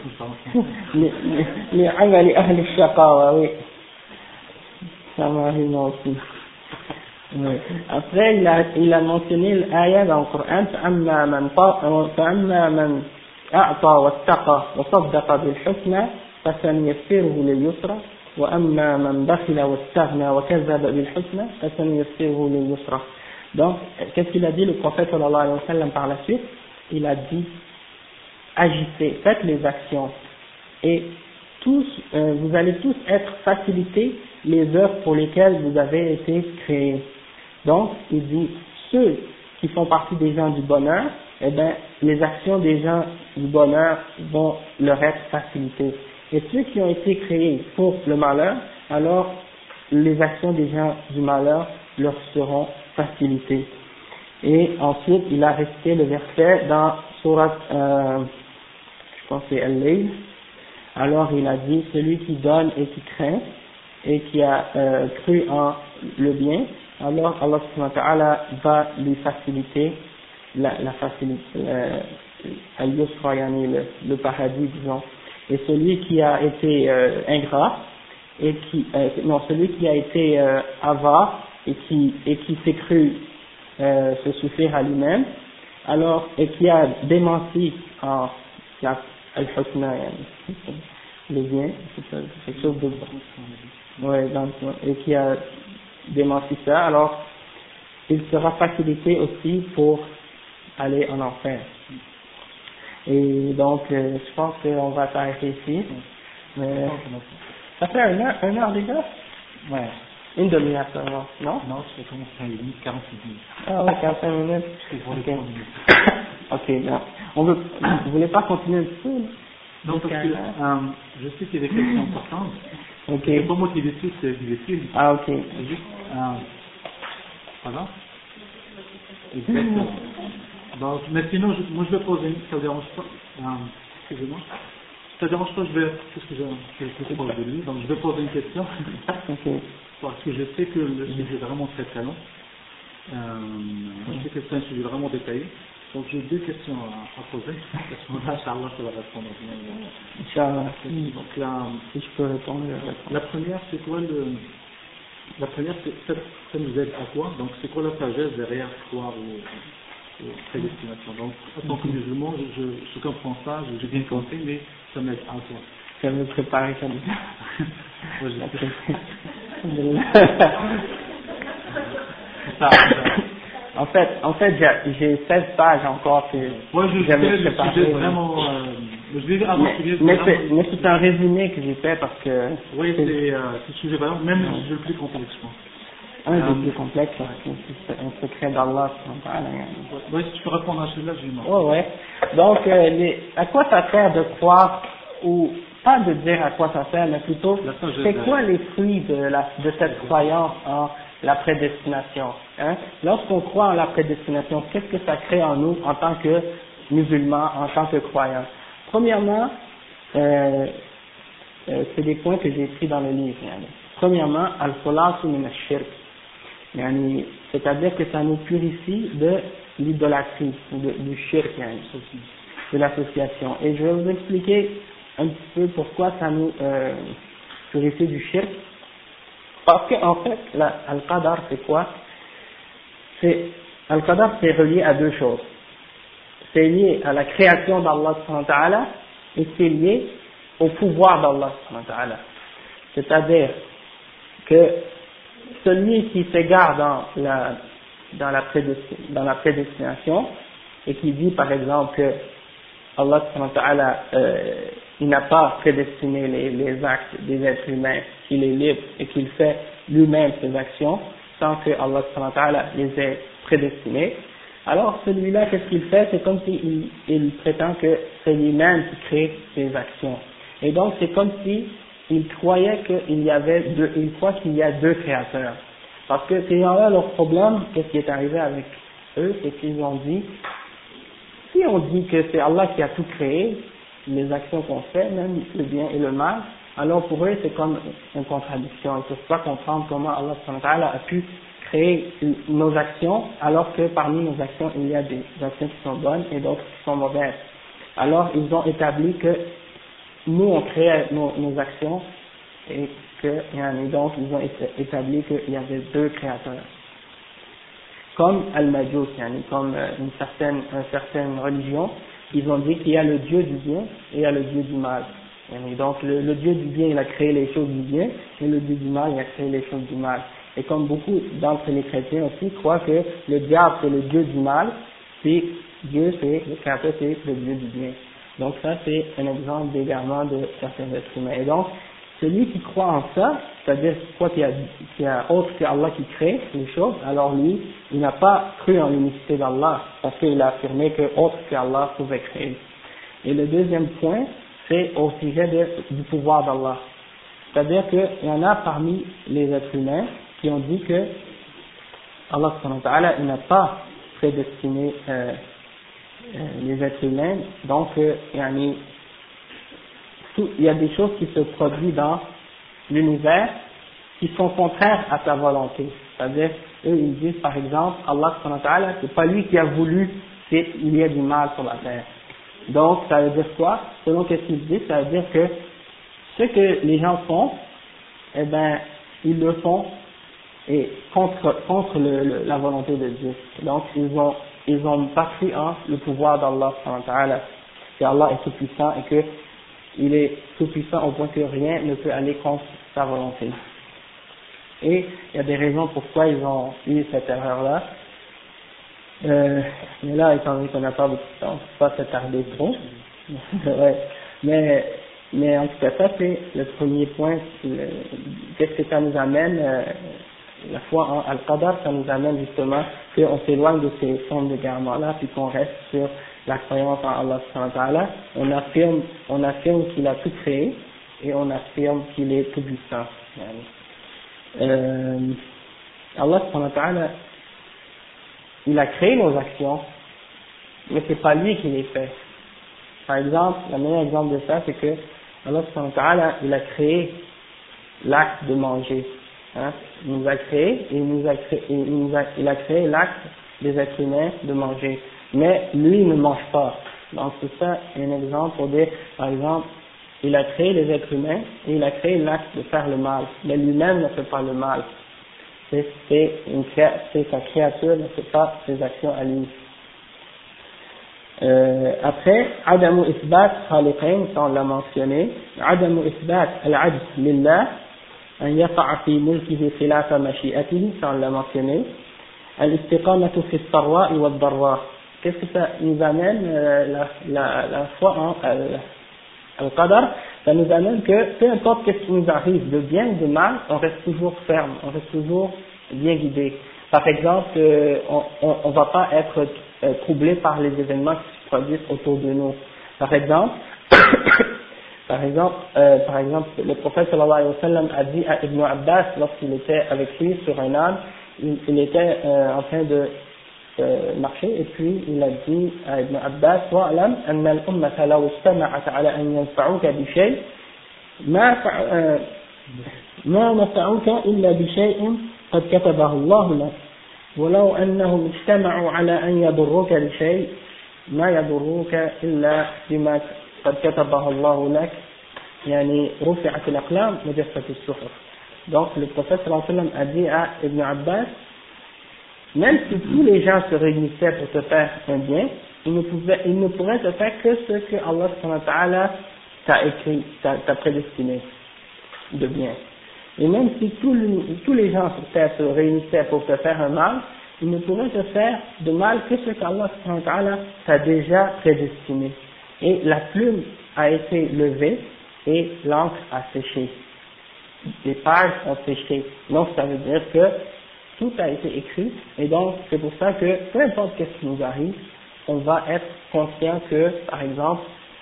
لعمل أهل الشقاوة. Oui, ça m'arrive aussi. Après, il a, il a mentionné l'ayat dans le Coran, فأما من فأما من أعطى واتقى وصدق بالحسنى فسنيسره لليسرى وأما من بخل واستغنى وكذب بالحسنى فسنيسره لليسرى. Donc, qu'est-ce qu'il a dit le prophète sallallahu alayhi wa sallam par la suite? Il a dit, agissez, faites les actions et tous, euh, vous allez tous être facilités les œuvres pour lesquelles vous avez été créés. Donc, il dit, ceux qui font partie des gens du bonheur, eh bien, les actions des gens du bonheur vont leur être facilitées. Et ceux qui ont été créés pour le malheur, alors les actions des gens du malheur leur seront facilitées. Et ensuite, il a resté le verset dans Surat, euh, je pense que c'est Al-Layl. Alors il a dit, celui qui donne et qui craint et qui a euh, cru en le bien, alors Allah subhanahu wa ta'ala va lui faciliter la, la facilité, euh, al-yusra, yani le, le paradis, disons. Et celui qui a été euh, ingrat et qui, euh, non, celui qui a été euh, avare et qui et qui s'est cru euh, se suffire à lui-même, alors et qui a démenti en la al-husna, le bien, c'est quelque chose de bon. Ouais, donc, et qui a démenti ça, alors il sera facilité aussi pour aller en enfer. Et donc, euh, je pense qu'on va s'arrêter ici. Mais, ça fait une heure, une heure déjà? Ouais. Une demi-heure seulement, non? Non, c'est comme cinq minutes, quarante-cinq minutes. Ah ouais, quarante-cinq minutes. Ok. Ok, bien. On veut, vous voulez pas continuer un petit peu? Non, parce que euh, je sais qu'il y a des questions importantes. Ok. C'est pas moi qui décide, c'est lui qui décide. Ah, ok. C'est juste, euh, voilà. Exactement. Donc, mais sinon, je, moi je vais poser une, ça ne dérange pas. Euh, excusez-moi. Ça ne dérange pas, je vais, qu'est-ce que je, je sais pas de lui, donc je vais poser une question. Ok. Parce que je sais que le sujet est vraiment très très long. Euh, je sais que c'est un sujet vraiment détaillé. Donc j'ai deux questions à, à poser. À ce moment-là, Inch'Allah, ça va répondre bien. Inch'Allah. Donc la, Si je peux répondre, je réponds. la première, c'est quoi le... La première, c'est, ça, ça nous aide à quoi? Donc c'est quoi la sagesse derrière foi ou, ou prédestination? Donc en tant que musulman, je, je, je comprends ça, j'ai bien compris, mais ça m'aide à quoi? Ça me préparer comme Moi, je ça. En fait, en fait, j'ai, j'ai seize pages encore que ouais, je j'avais sais, le préparé. sujet vraiment, euh, je vais avant mais, sujet, mais, vraiment, c'est, mais c'est un résumé que j'ai fait parce que oui, c'est, c'est, euh, c'est le sujet vraiment, même ouais. le sujet le plus complexe, je pense. Un euh, des plus complexes, parce que c'est un secret d'Allah. Oui, si tu peux répondre à celui-là, j'ai eu marre. Ouais, ouais. Donc, euh, les, à quoi ça sert de croire, ou pas de dire à quoi ça sert, mais plutôt, c'est quoi les fruits de, la, de cette croyance en la prédestination, hein? Lorsqu'on croit en la prédestination, qu'est-ce que ça crée en nous en tant que musulmans, en tant que croyants? Premièrement, euh, euh, c'est des points que j'ai écrits dans le livre. Yani. Premièrement, al-khulasu min ash-shirk. Yani, c'est-à-dire que ça nous purifie de l'idolâtrie, de, du shirk, yani, de l'association. Et je vais vous expliquer un petit peu pourquoi ça nous euh, purifie du shirk. Parce qu'en fait, la, al-qadar, c'est quoi? C'est, al-qadar, c'est relié à deux choses. C'est lié à la création d'Allah subhanahu wa ta'ala et c'est lié au pouvoir d'Allah subhanahu wa ta'ala. C'est-à-dire que celui qui s'égare dans la, dans la, dans la prédestination et qui dit par exemple que Allah subhanahu wa ta'ala euh, il n'a pas prédestiné les, les actes des êtres humains, qu'il est libre et qu'il fait lui-même ses actions sans que Allah subhanahu wa ta'ala les ait prédestinés, alors celui-là qu'est-ce qu'il fait? C'est comme s'il il prétend que c'est lui-même qui crée ses actions. Et donc c'est comme si il croyait qu'il y avait deux, il croit qu'il y a deux créateurs. Parce que ces gens-là, leur problème, qu'est-ce qui est arrivé avec eux, c'est qu'ils ont dit, si on dit que c'est Allah qui a tout créé, les actions qu'on fait, même le bien et le mal, alors pour eux c'est comme une contradiction. Ils ne peuvent pas comprendre comment Allah subhanahu wa ta'ala a pu créer nos actions, alors que parmi nos actions il y a des actions qui sont bonnes et d'autres qui sont mauvaises. Alors ils ont établi que nous on crée nos, nos actions et que, et donc ils ont établi qu'il y avait deux créateurs. Comme Al-Majus, comme une certaine, une certaine religion, ils ont dit qu'il y a le Dieu du bien et il y a le Dieu du mal. Et donc le, le Dieu du bien il a créé les choses du bien et le Dieu du mal il a créé les choses du mal. Et comme beaucoup d'entre les chrétiens aussi croient que le diable c'est le Dieu du mal, et Dieu c'est, le créateur c'est le Dieu du bien. Donc ça c'est un exemple d'égarement de certains êtres humains. Et donc celui qui croit en ça, c'est-à-dire quoi qu'il y a, qu'il y a autre que Allah qui crée les choses, alors lui, il n'a pas cru en l'unicité d'Allah, parce qu'il a affirmé que autre que Allah pouvait créer. Et le deuxième point, c'est au sujet de, du pouvoir d'Allah. C'est-à-dire qu'il y en a parmi les êtres humains qui ont dit que Allah subhanahu wa ta'ala, il n'a pas prédestiné euh, euh, les êtres humains, donc euh, il y a une il y a des choses qui se produisent dans l'univers qui sont contraires à sa volonté. C'est-à-dire, eux, ils disent par exemple, Allah subhanahu wa ta'ala, c'est pas lui qui a voulu qu'il y ait du mal sur la terre. Donc, ça veut dire quoi? Selon ce qu'ils disent, ça veut dire que ce que les gens font, eh ben, ils le font et contre, contre le, le, la volonté de Dieu. Donc, ils ont, ils ont pas cru en le pouvoir d'Allah subhanahu wa ta'ala, que Allah est tout puissant et que il est tout puissant au point que rien ne peut aller contre sa volonté. Et il y a des raisons pourquoi ils ont eu cette erreur-là. Euh, mais là, étant donné qu'on n'a pas beaucoup de temps, on ne peut pas s'attarder trop. Ouais. Mais, mais en tout cas, ça c'est le premier point. Le, qu'est-ce que ça nous amène euh, la foi en Al-Qadar, ça nous amène justement qu'on s'éloigne de ces formes d'égarement-là, puis qu'on reste sur la croyance en Allah subhanahu wa ta'ala. On affirme, on affirme qu'il a tout créé, et on affirme qu'il est tout puissant. Euh, Allah subhanahu wa ta'ala, il a créé nos actions, mais c'est pas lui qui les fait. Par exemple, le meilleur exemple de ça, c'est que Allah subhanahu wa ta'ala, il a créé l'acte de manger. Hein? Il nous a créé, et il nous a créé, il, nous a, il a créé l'acte des êtres humains de manger. Mais lui, il ne mange pas. Donc c'est ça un exemple pour dire, par exemple, il a créé les êtres humains et il a créé l'acte de faire le mal. Mais lui-même ne fait pas le mal. C'est, c'est, une créa, c'est sa créature, ne fait pas ses actions à lui. Euh, après, Adamu Isbat Khaliqain, ça on l'a mentionné. Adamu Isbat Al-Ajz Lillah, an yafa'a fi mulkihi khilafa mashi'atihi, ça on l'a mentionné. Al-Istiqamatu fi as-sarra'i wad-darra. Qu'est-ce que ça nous amène, euh, la, la, la foi en euh, Al-Qadar? Ça nous amène que peu importe ce qui nous arrive, de bien ou de mal, on reste toujours ferme, on reste toujours bien guidé. Par exemple, euh, on ne va pas être euh, troublé par les événements qui se produisent autour de nous. Par exemple, par exemple, euh, par exemple, le prophète sallallahu alayhi wa sallam a dit à Ibn Abbas, lorsqu'il était avec lui sur un âne, il, il était euh, en train de euh, marcher, et puis il a dit à Ibn Abbas, wa'lam anna al-ummata law istama'at ala an yanfa'uka bi shay' ma ma nafa'uka illa bi shay'in qad katabahu Allah lak ولو أنهم اجتمعوا على أن يضروك لشيء ما يضروك إلا بما قد كتبه الله لك يعني رفعت الأقلام وجفت الصحف. Donc le prophète sallallahu alayhi wa sallam a dit à Ibn Abbas, même si tous les gens se réunissaient pour te faire un bien, ils ne, pouvaient, ils ne pourraient te faire que ce que Allah subhanahu wa ta'ala t'a écrit, t'a, t'a prédestiné de bien. Et même si tous les, tous les gens sur terre se réunissaient pour te faire un mal, ils ne pourraient te faire de mal que ce qu'Allah subhanahu wa ta'ala t'a déjà prédestiné. Et la plume a été levée et l'encre a séché. Les pages ont séché. Donc ça veut dire que tout a été écrit, et donc c'est pour ça que peu importe ce qui nous arrive, on va être conscient que, par exemple,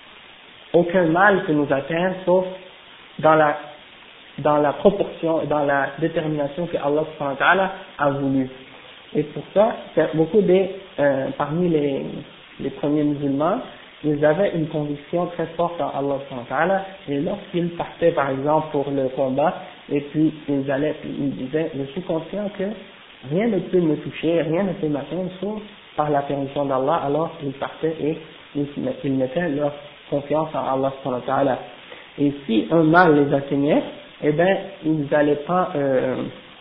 aucun mal peut nous atteindre sauf dans la dans la proportion, dans la détermination que Allah subhanahu wa ta'ala a voulu. Et pour ça, beaucoup des, euh, parmi les, les premiers musulmans, ils avaient une conviction très forte en Allah subhanahu wa ta'ala, et lorsqu'ils partaient par exemple pour le combat, et puis ils allaient, ils disaient, je suis conscient que rien ne peut me toucher, rien ne peut m'atteindre sauf par la permission d'Allah, alors ils partaient et ils, ils mettaient leur confiance en Allah subhanahu wa ta'ala. Et si un mal les atteignait, eh bien, ils n'allaient pas euh,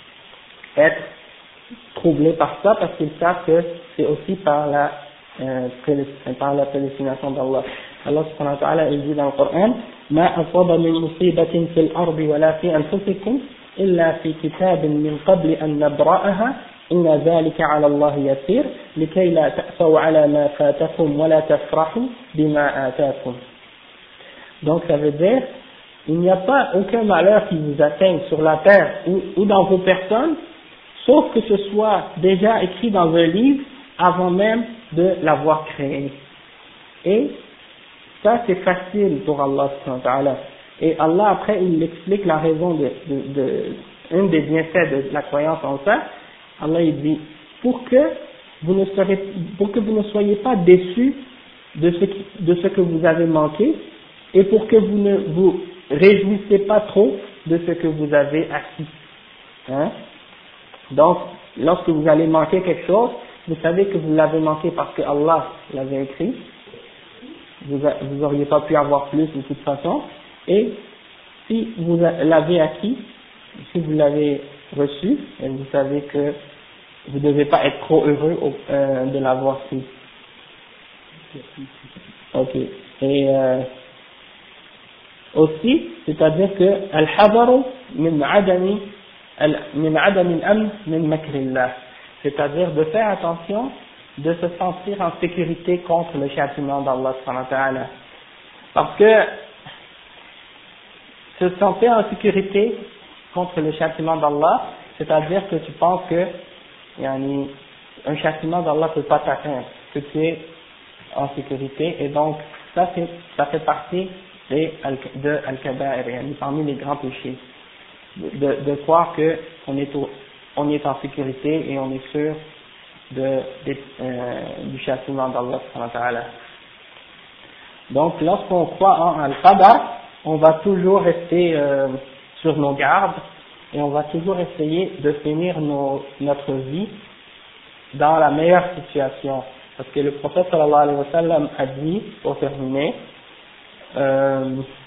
être troublés par ça, parce qu'ils savent que c'est aussi par la, euh, par la prédestination d'Allah. Allah subhanahu wa ta'ala, il dit dans le Coran, ما أصاب من مصيبة في الأرض ولا في أنفسكم إلا في كتاب من قبل أن نبرأها إن ذلك على الله يسير لكي لا تأسوا على ما فاتكم ولا تفرحوا بما آتاكم. Donc ça veut dire, il n'y a pas aucun malheur qui vous atteigne sur la terre ou, ou dans vos personnes, sauf que ce soit déjà écrit dans un livre avant même de l'avoir créé. Et ça c'est facile pour Allah subhanahu wa ta'ala. Et Allah après il explique la raison de, de, de un des bienfaits de la croyance en ça. Allah il dit, pour que vous ne serez, pour que vous ne soyez pas déçus de ce, qui, de ce que vous avez manqué, et pour que vous ne vous réjouissez pas trop de ce que vous avez acquis. Hein? Donc, lorsque vous allez manquer quelque chose, vous savez que vous l'avez manqué parce que Allah l'avait écrit. Vous n'auriez pas pu avoir plus de toute façon. Et si vous l'avez acquis, si vous l'avez reçu, vous savez que vous ne devez pas être trop heureux euh, de l'avoir su. Ok. Et euh, aussi, c'est-à-dire que al-hadaru min adami min adami al-amn min makrillah, c'est-à-dire de faire attention, de se sentir en sécurité contre le châtiment d'Allah subhanahu wa ta'ala. Parce que se sentir en sécurité contre le châtiment d'Allah, c'est-à-dire que tu penses que yani, un châtiment d'Allah ne peut pas t'atteindre, que tu es en sécurité, et donc ça, c'est, ça fait partie des, de Al-Kaba'ir, yani, parmi les grands péchés, de, de croire que on est, au, on est en sécurité et on est sûr de, de, euh, du châtiment d'Allah subhanahu wa ta'ala. Donc lorsqu'on croit en Al-Qadar, on va toujours rester euh, sur nos gardes et on va toujours essayer de finir nos, notre vie dans la meilleure situation. Parce que le prophète sallallahu alayhi wa sallam a dit, pour terminer, euh,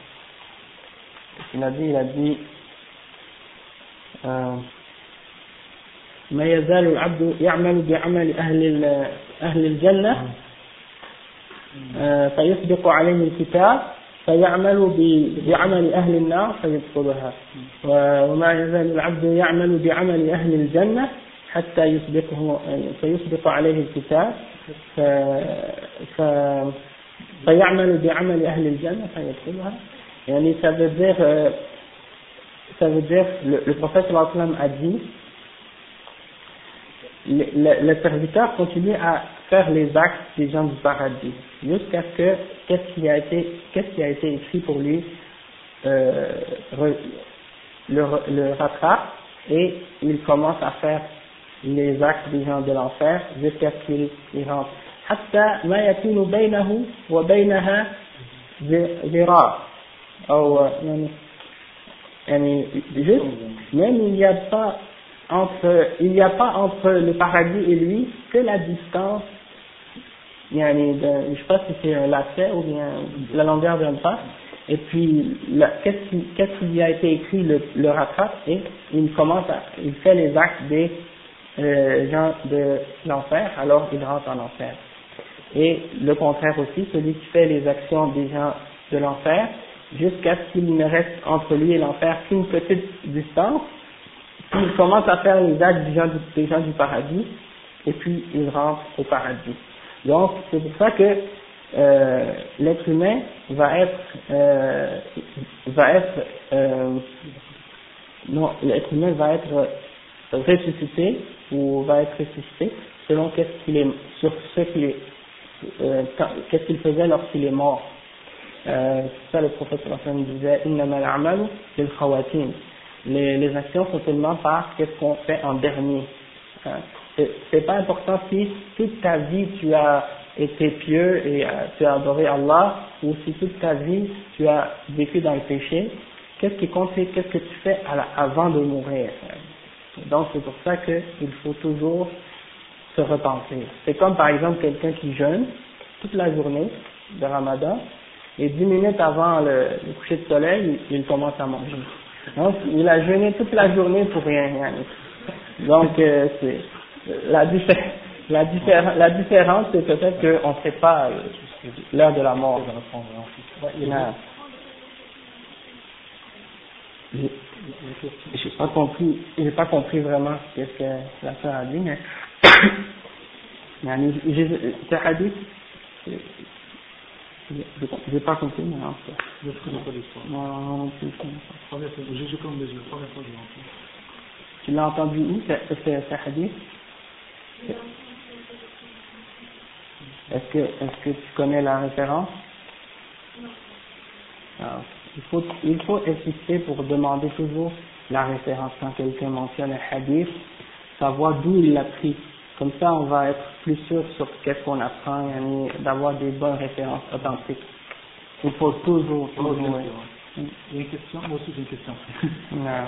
il a dit, il a dit, ما يزال العبد يعمل بعمل أهل أهل الجنة فيسبق عليه الكتاب فيعمل بعمل أهل النار فيدخلها وما يزال العبد يعمل بعمل أهل الجنة حتى يسبقه فيسبق عليه الكتاب ف فيعمل بعمل أهل الجنة فيدخلها. يعني ça veut dire ça veut dire le, le prophète sallallahu alayhi wa sallam a dit le, le, le serviteur continue à faire les actes des gens du paradis jusqu'à ce que qu'est-ce qui a été qu'est-ce qui a été écrit pour lui euh, re, le, le rattrape et il commence à faire les actes des gens de l'enfer jusqu'à ce qu'il y rentre. حتى ما يكون بينه وبينها ذراع أو يعني يعني juste même il n'y a pas entre il n'y a pas entre le paradis et lui que la distance yani de, je sais pas si c'est un lacet ou bien la longueur d'un pas et puis la, qu'est-ce qui qu'est-ce qui a été écrit le, le rattrape et il commence à il fait les actes des euh, gens de l'enfer alors il rentre en enfer. Et le contraire aussi, celui qui fait les actions des gens de l'enfer, jusqu'à ce qu'il ne reste entre lui et l'enfer qu'une petite distance, puis il commence à faire les actes des gens du, des gens du paradis, et puis il rentre au paradis. Donc, c'est pour ça que euh, l'être humain va être, euh, va être, euh, non, l'être humain va être ressuscité, ou va être ressuscité, selon qu'est-ce qu'il est, sur ce qu'il est, Euh, qu'est-ce qu'il faisait lorsqu'il est mort. Euh, ça le prophète disait innama al-a'malu bil khawatim, les, les actions sont seulement par qu'est-ce qu'on fait en dernier. Hein. C'est, c'est pas important si toute ta vie tu as été pieux et euh, tu as adoré Allah, ou si toute ta vie tu as vécu dans le péché. Qu'est-ce qui compte, c'est qu'est-ce que tu fais à la, avant de mourir. Donc c'est pour ça qu'il faut toujours se repentir. C'est comme par exemple quelqu'un qui jeûne toute la journée de Ramadan et dix minutes avant le, le coucher de soleil, il, il commence à manger. Donc il a jeûné toute la journée pour rien. rien. Donc euh, c'est la, diffé la, diffé la différence, c'est peut-être qu'on ne sait pas l'heure de la mort. J'ai pas compris, j'ai pas compris vraiment ce que la sœur a dit, mais يعني ce hadith j'ai pas compris mais en fait je connais pas l'histoire non non plus j'ai comme déjà la première fois que j'ai entendu. Tu l'as entendu où ce ce hadith? Est-ce que est-ce que tu connais la référence? Alors, il faut il faut insister pour demander toujours la référence quand quelqu'un mentionne un hadith, savoir d'où il l'a pris. Comme ça, on va être plus sûr sur qu'est-ce qu'on apprend et d'avoir des bonnes références authentiques. Il faut toujours, toujours. Il y a une question, moi aussi j'ai une question. Non.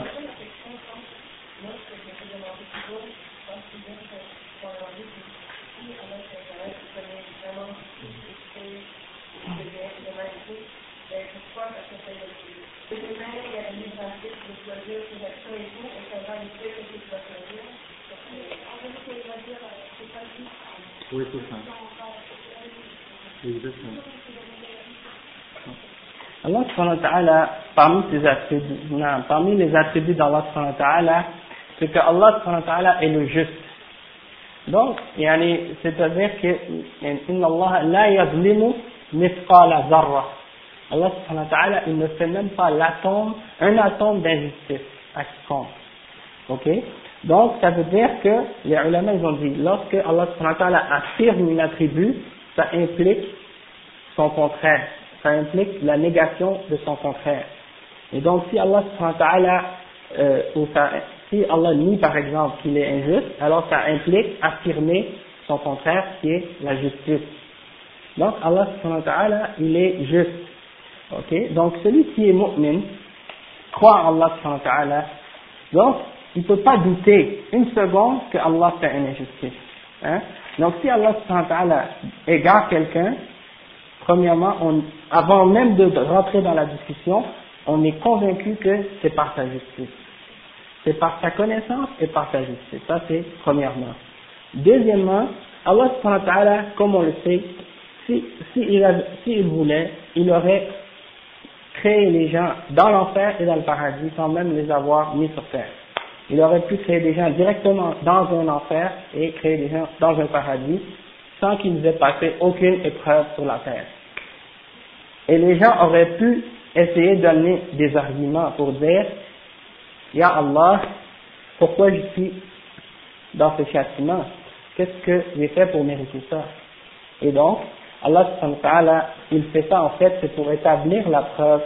Oui, c'est ça. Exactement. Allah subhanahu wa ta'ala, parmi ses attributs, non, parmi les attributs d'Allah subhanahu wa ta'ala, c'est que Allah subhanahu wa ta'ala est le juste. Donc, yani, c'est-à-dire que, inna Allah la yazlimu mithqala zarra. Allah subhanahu wa ta'ala, il ne fait même pas l'atome, un atome d'injustice à quiconque. Ok? Donc, ça veut dire que, les ulama, ils ont dit, lorsque Allah subhanahu wa ta'ala affirme une attribut, ça implique son contraire. Ça implique la négation de son contraire. Et donc, si Allah subhanahu wa ta'ala, euh, ou ça, si Allah nie par exemple qu'il est injuste, alors ça implique affirmer son contraire qui est la justice. Donc Allah subhanahu wa ta'ala, il est juste. Ok? Donc celui qui est mu'min, croit en Allah subhanahu wa ta'ala, donc il ne peut pas douter une seconde que Allah fait une injustice. Hein? Donc si Allah subhanahu wa ta'ala égare quelqu'un, premièrement, on, avant même de rentrer dans la discussion, on est convaincu que c'est par sa justice. C'est par sa connaissance et par sa justice. Ça c'est premièrement. Deuxièmement, Allah subhanahu wa ta'ala, comme on le sait, si, si, il a, si il voulait, il aurait créé les gens dans l'enfer et dans le paradis sans même les avoir mis sur terre. Il aurait pu créer des gens directement dans un enfer et créer des gens dans un paradis sans qu'ils aient passé aucune épreuve sur la terre. Et les gens auraient pu essayer de donner des arguments pour dire Ya Allah, pourquoi je suis dans ce châtiment? Qu'est-ce que j'ai fait pour mériter ça? Et donc, Allah subhanahu wa ta'ala, il fait ça en fait, c'est pour établir la preuve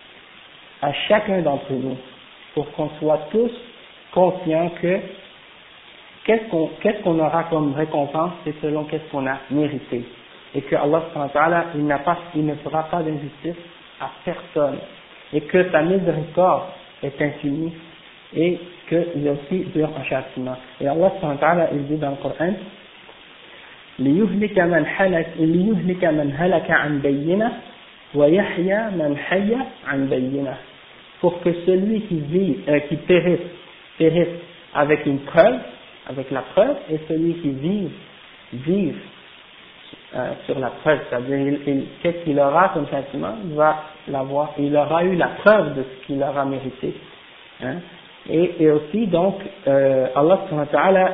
à chacun d'entre nous, pour qu'on soit tous conscients que qu'est-ce qu'on, qu'est-ce qu'on aura comme récompense, c'est selon qu'est-ce qu'on a mérité. Et que Allah subhanahu wa ta'ala, il n'a pas, il ne fera pas d'injustice à personne. Et que sa miséricorde est infinie. Et qu'il y a aussi dur un châtiment. Et Allah subhanahu wa ta'ala, il dit dans le Coran, لِيُهْلِكَ مَنْ هَلَكَ لِيُهْلِكَ مَنْ هَلَكَ عَنْ بَيِّنَةٍ وَيَحْيَى مَنْ حَيَّ عَنْ بَيِّنَةٍ. Pour que celui qui vit, euh, qui périsse, périsse avec une preuve, avec la preuve, et celui qui vive, vive euh, sur la preuve, c'est-à-dire il, il, qu'est-ce qu'il aura comme châtiment, il va l'avoir, il aura eu la preuve de ce qu'il aura mérité. Hein. Et, et aussi, donc, euh, Allah subhanahu wa ta'ala,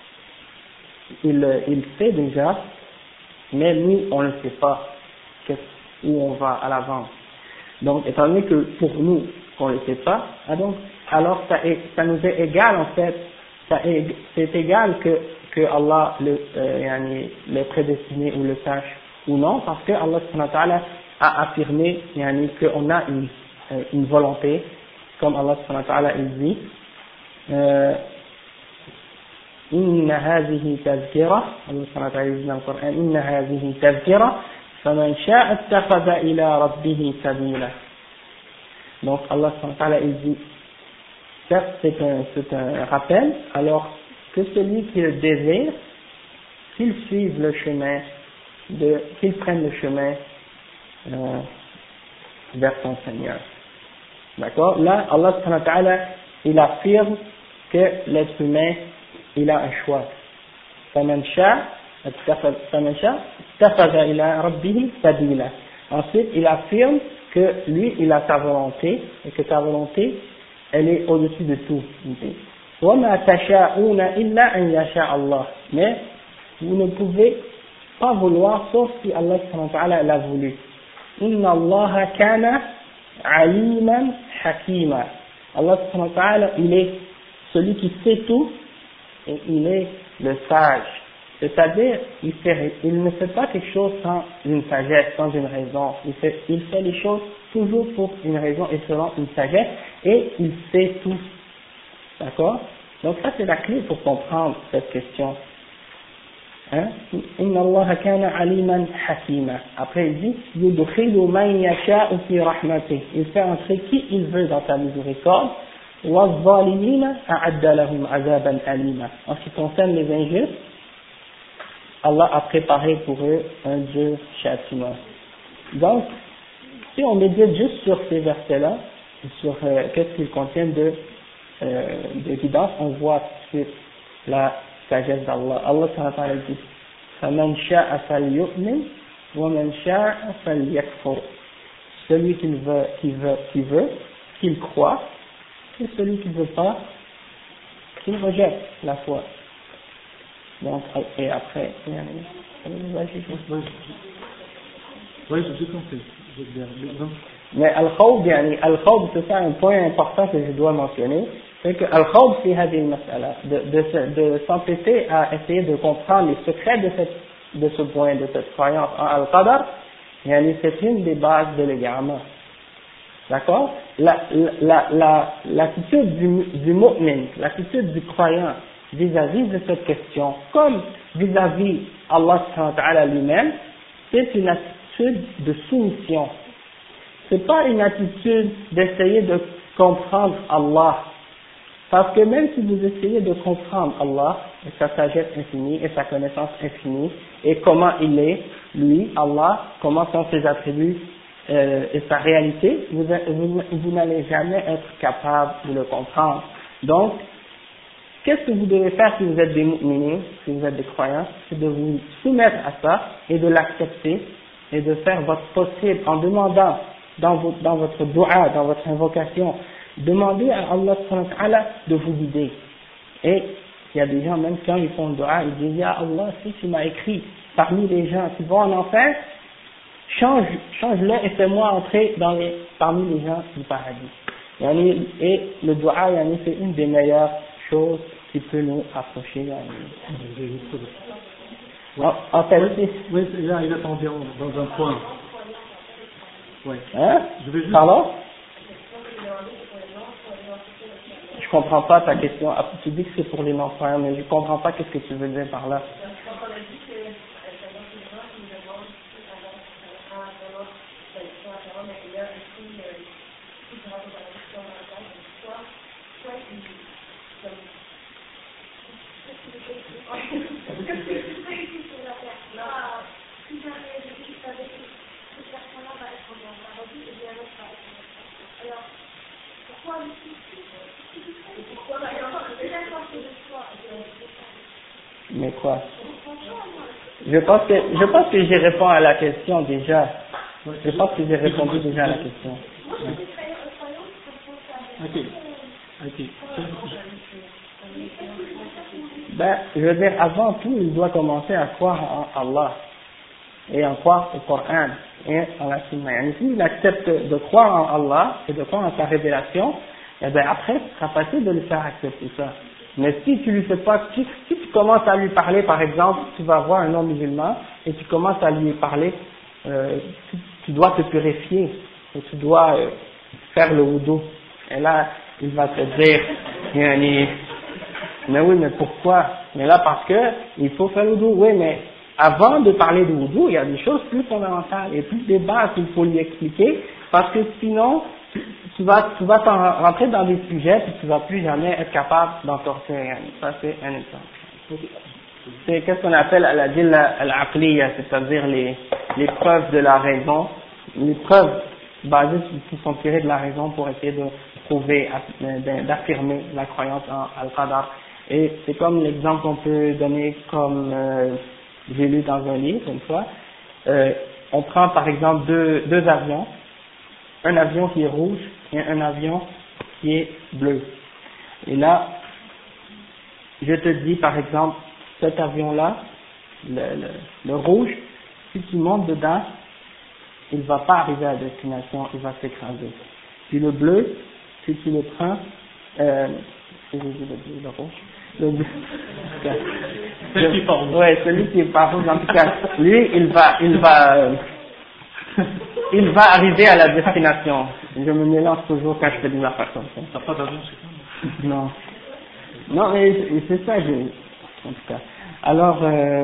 il, il sait déjà, mais nous, on ne sait pas où on va à l'avance. Donc, étant donné que pour nous, qu'on ne le sait pas, ah donc, alors ça, est, ça nous est égal, en fait, ça est, c'est égal que, que Allah le, euh, le prédestiné ou le sache ou non, parce que Allah subhanahu wa ta'ala a affirmé yani, qu'on a une, une volonté, comme Allah subhanahu wa ta'ala il dit إن هذه تذكرة الله سبحانه وتعالى يقول في القرآن إن هذه تذكرة فمن شاء اتخذ إلى ربه سبيلا. Donc Allah subhanahu wa ta'ala il dit certes c'est un, c'est un rappel, alors que celui qui le désire, qu'il suive le chemin, de, qu'il prenne le chemin euh, vers son Seigneur. D'accord? Là, Allah subhanahu wa ta'ala, il affirme que l'être humain, il a un choix. فَمَنْ شَاءَ اتَّخَذَ إِلَىٰ رَبِّهِ سَبِيلًا. Ensuite, il affirme que lui, il a sa volonté, et que sa volonté, elle est au-dessus de tout. وَمَا تَشَاءُونَ إِلَّا أَنْ يَشَاءَ اللَّهُ. Mais, vous ne pouvez pas vouloir, sauf si Allah subhanahu wa ta'ala l'a voulu. إِنَّ اللَّهَ كَانَ aliman hakima. Allah subhanahu wa ta'ala, il est celui qui sait tout et il est le sage. C'est-à-dire, il, fait, il ne fait pas quelque chose sans une sagesse, sans une raison. Il fait, il fait les choses toujours pour une raison et selon une sagesse et il sait tout. D'accord? Donc ça c'est la clé pour comprendre cette question. Hein? Inna Allah kana aliman hakima. Après il dit yudkhilu man yasha'u fi rahmatihi. Il fait entrer qui il veut dans sa miséricorde. Waz-zalimina a'adda lahum 'azaban alima. En ce qui concerne les injustes, Allah a préparé pour eux un dur châtiment. Donc, si on médite juste sur ces versets-là, sur euh, qu'est-ce qu'ils contiennent de euh, d'évidence, on voit tout de suite la sagesse d'Allah. Allah subhanahu wa ta'ala dit فَمَنْ شَاءَ فَلْيُؤْمِنْ وَمَنْ شَاءَ فَلْيَكْفُرْ. celui qui veut, qui veut, qui veut, qu'il croit, et celui qui ne veut pas, qu'il rejette la foi. Donc, et après, il y a oui, oui, j'ai compris. Mais al-khawd, al-khawd, c'est ça un point important que je dois mentionner, c'est que al-khawd, c'est hadhihi al-mas'ala, de, de, de s'entêter à essayer de comprendre les secrets de, cette, de ce point, de cette croyance en al-qadar, c'est une des bases de l'égarement. D'accord? La, la, la, l'attitude du, du mu'min, l'attitude du croyant vis-à-vis de cette question, comme vis-à-vis Allah subhanahu wa ta'ala lui-même, c'est une attitude de soumission. C'est pas une attitude d'essayer de comprendre Allah. Parce que même si vous essayez de comprendre Allah, et sa sagesse infinie, et sa connaissance infinie, et comment il est, lui, Allah, comment sont ses attributs, euh, et sa réalité, vous, vous, vous n'allez jamais être capable de le comprendre. Donc, qu'est-ce que vous devez faire si vous êtes des mu'minins, si vous êtes des croyants? C'est de vous soumettre à ça, et de l'accepter, et de faire votre possible en demandant dans votre, dans votre dua, dans votre invocation, demandez à Allah subhanahu wa ta'ala de vous guider. Et il y a des gens, même quand ils font le dua, ils disent, Ya Allah, si tu m'as écrit parmi les gens qui vont en enfer, change, change-le et fais-moi entrer dans les, parmi les gens du paradis. Et le dua, c'est une des meilleures choses qui peut nous approcher. En, en fait, oui, là, il attend bien dans un point. Ouais. Hein? Je vais juste... Pardon? Je comprends pas ta question. Tu dis que c'est pour les non-croyants, mais je comprends pas qu'est-ce que tu veux dire par là. Mais quoi? Je pense que je pense que j'ai répondu à la question déjà. Je pense que j'ai répondu déjà à la question. Ok. Ok. Ben, je veux dire, avant tout, il doit commencer à croire en Allah et en croire au Coran et en la Sunna. Et s'il accepte de croire en Allah et de croire en sa révélation, et ben après, ce sera facile de lui faire accepter ça. Mais si tu lui fais pas, si, si tu commences à lui parler, par exemple, tu vas voir un non-musulman et tu commences à lui parler, euh, tu, tu dois te purifier et tu dois euh, faire le wudu. Et là, il va te dire, yani, mais oui, mais pourquoi? Mais là, parce que il faut faire le wudu. Oui, mais avant de parler de wudu, il y a des choses plus fondamentales et plus des bases qu'il faut lui expliquer, parce que sinon, tu vas, tu vas t'en rentrer dans des sujets et tu vas plus jamais être capable d'en sortir rien. Ça, c'est un exemple. C'est qu'est-ce qu'on appelle la dilla al-aqliya, c'est-à-dire les, les preuves de la raison, les preuves basées qui sont tirées de la raison pour essayer de prouver, d'affirmer la croyance en al-qadar. Et c'est comme l'exemple qu'on peut donner comme euh, j'ai lu dans un livre une fois. Euh, on prend par exemple deux, deux avions, un avion qui est rouge et un avion qui est bleu. Et là, je te dis par exemple, cet avion-là, le, le, le rouge, si tu montes dedans, il ne va pas arriver à destination, il va s'écraser. Puis le bleu, si tu le prends, euh, le bleu, le rouge, le bleu, celui qui part rouge. Ouais, celui qui part rouge, en tout cas, lui, il va, il va, euh, il va arriver à la destination. Je me mélange toujours quand je fais des affaires comme ça. T'as pas d'avion chez toi? Non. Non, mais c'est ça, je, en tout cas. Alors, euh,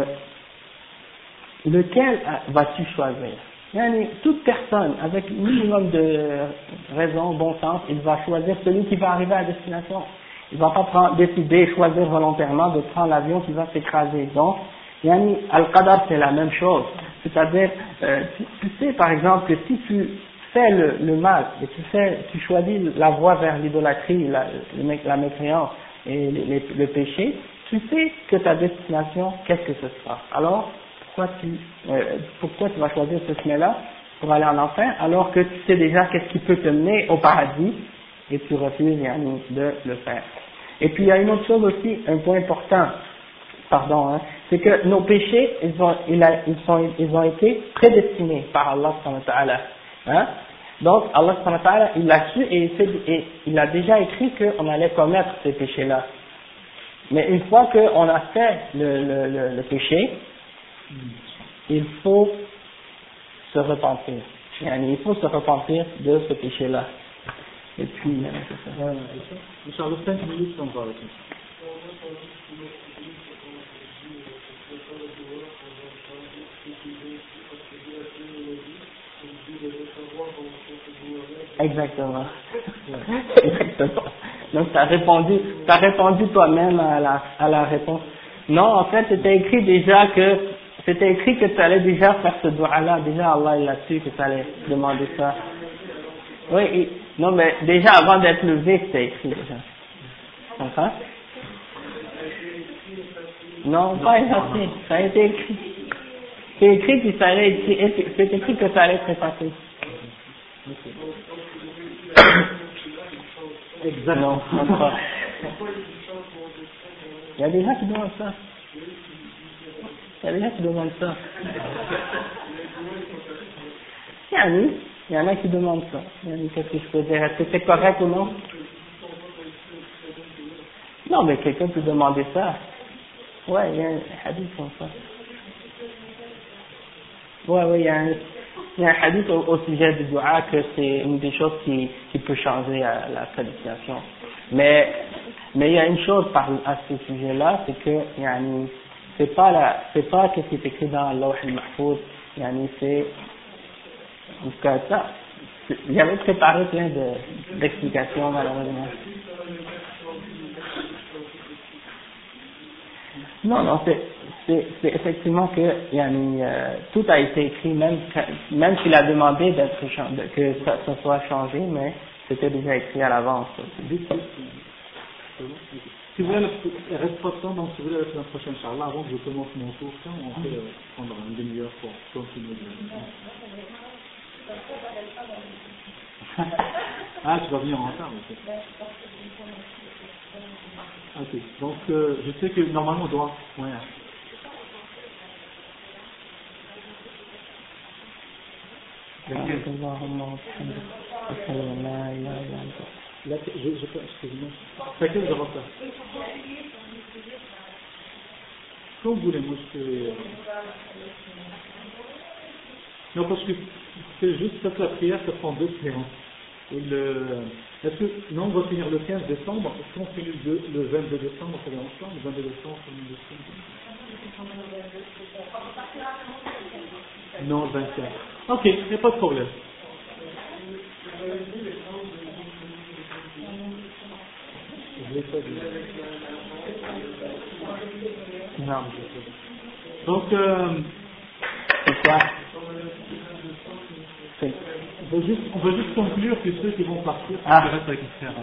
lequel vas-tu choisir? Yani, toute personne avec minimum de raison, bon sens, il va choisir celui qui va arriver à la destination. Il va pas prendre, décider, choisir volontairement de prendre l'avion qui va s'écraser. Donc, yani, al-qadar c'est la même chose. C'est-à-dire, euh, tu, tu sais par exemple que si tu fais le, le mal et tu fais, tu choisis la voie vers l'idolâtrie, la, la mécréance et les, les, le péché, tu sais que ta destination, qu'est-ce que ce sera. Alors, pourquoi tu, euh, pourquoi tu vas choisir ce chemin-là? pour aller en enfer, alors que tu sais déjà qu'est-ce qui peut te mener au paradis, et tu refuses yani, de le faire. Et puis il y a une autre chose aussi, un point important, pardon, hein, c'est que nos péchés, ils ont, ils, a, ils, sont, ils ont été prédestinés par Allah subhanahu wa ta'ala. Hein? Donc Allah subhanahu wa ta'ala, il l'a su et, et il a déjà écrit qu'on allait commettre ces péchés-là. Mais une fois qu'on a fait le, le, le, le péché, il faut se repentir. Yani, il faut se repentir de ce péché-là. Et puis, euh, c'est ça. Inch'Allah, cinq minutes, on va avec Exactement. Exactement. Donc, tu as répondu, tu as répondu toi-même à la, à la réponse. Non, en fait, c'était écrit déjà que, c'était écrit que tu allais déjà faire ce doigt-là. Déjà, Allah, il a su que tu allais demander ça. Oui, et, non, mais déjà, avant d'être levé, c'était écrit déjà. Tu comprends? Non, pas effacé. Ça a été écrit. C'est écrit que ça allait être, c'est écrit que ça allait être effacé. Exactement. Non, pas. Il y a des gens qui demandent ça. Il y a des gens qui demandent ça. Yani, il y en a qui demandent ça. Yani, qu'est-ce que je peux dire? Est-ce que c'est correct ou non? Non, mais quelqu'un peut demander ça. Ouais, il y a un hadith comme ça. Ouais, ouais, il y a un, il y a un hadith au, au sujet du dua que c'est une des choses qui, qui peut changer à la qualification. Mais, mais il y a une chose par, à ce sujet-là, c'est que, yani, c'est pas la, c'est pas ce qui est écrit dans Lawh al-Mahfouz, yani, c'est, jusqu'à ça, j'avais préparé plein de, d'explications, malheureusement. Non, non, c'est, c'est, c'est effectivement que yani, euh, tout a été écrit, même, même s'il a demandé d'être changé, que ça, ça soit changé, mais c'était déjà écrit à l'avance. Si vous voulez, il reste pas de temps, donc si vous voulez la semaine prochaine, Inch'Allah, avant que je commence mon tour, on peut prendre une demi-heure pour continuer. Ah, tu vas venir en retard, ok. Ok, donc euh, je sais que normalement on doit. Ouais. Là, je, je, excusez-moi. C'est quel droit ça? Comme vous voulez, moi je fais. Non, parce que c'est juste ça que la prière, ça prend deux séances. Et le, est-ce que, non, on va finir le quinze décembre, est-ce qu'on finit le, le vingt-deux décembre, ça va ensemble, le vingt-deux décembre, le vingt-deux décembre? Non, le vingt-quatre. Ok, il n'y a pas de problème. Je l'ai pas dit. Non. Donc, euh, c'est quoi? C'est... On, veut juste, on veut juste conclure que ceux qui vont partir, ah. qui restent avec les frères.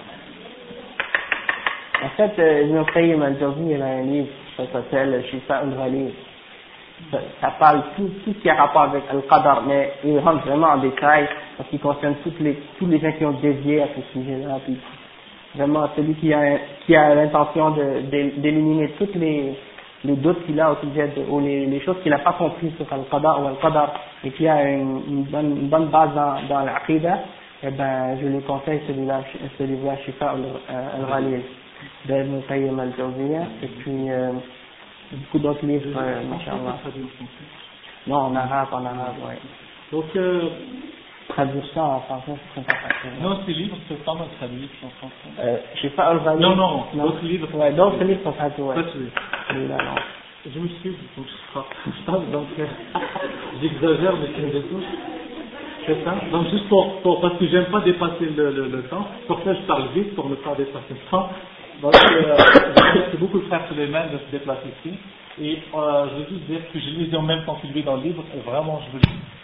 En fait, euh, Ibn Qayyim al-Jawzi, il a un livre, ça s'appelle Shifa al-Ghalib. Ça, ça parle tout, tout ce qui a rapport avec Al-Qadar, mais il rentre vraiment en détail, parce qu'il concerne toutes les, tous les gens qui ont dévié à ce sujet-là, puis vraiment celui qui a, qui a l'intention de, de, d'éliminer toutes les, les doutes qu'il a au sujet de, ou les, les choses qu'il n'a pas compris sur Al-Qadar ou Al-Qadar, et qui a une, une, bonne, une bonne base dans, dans l'Aqidah, eh ben, je lui conseille celui-là, ce livre-là, Shifa al-Ghalib, d'Ibn Qayyim al-Jawziyya, et puis, euh, beaucoup d'autres livres, euh, Inch'Allah. Non, en arabe, en arabe, oui. Donc, euh, traduire ça en français, c'est pas facile. Non, ces livres, c'est pas mal traduit en français. Euh, Shifa al-Ghalib. Non, non, non, d'autres livres. Ouais, d'autres livres sont traduits, ouais. Pas celui. Celui-là, non. Je me suis dit, donc je parle, donc, euh, j'exagère, mais c'est des choses. C'est ça. Donc, juste pour, pour, parce que j'aime pas dépasser le, le, le temps, pour ça je parle vite, pour ne pas dépasser le temps. Donc, euh, je remercie beaucoup le frère Suleiman de se déplacer ici. Et euh, je veux juste dire que je lisais en même temps que lui dans le livre, et vraiment, je veux le dire.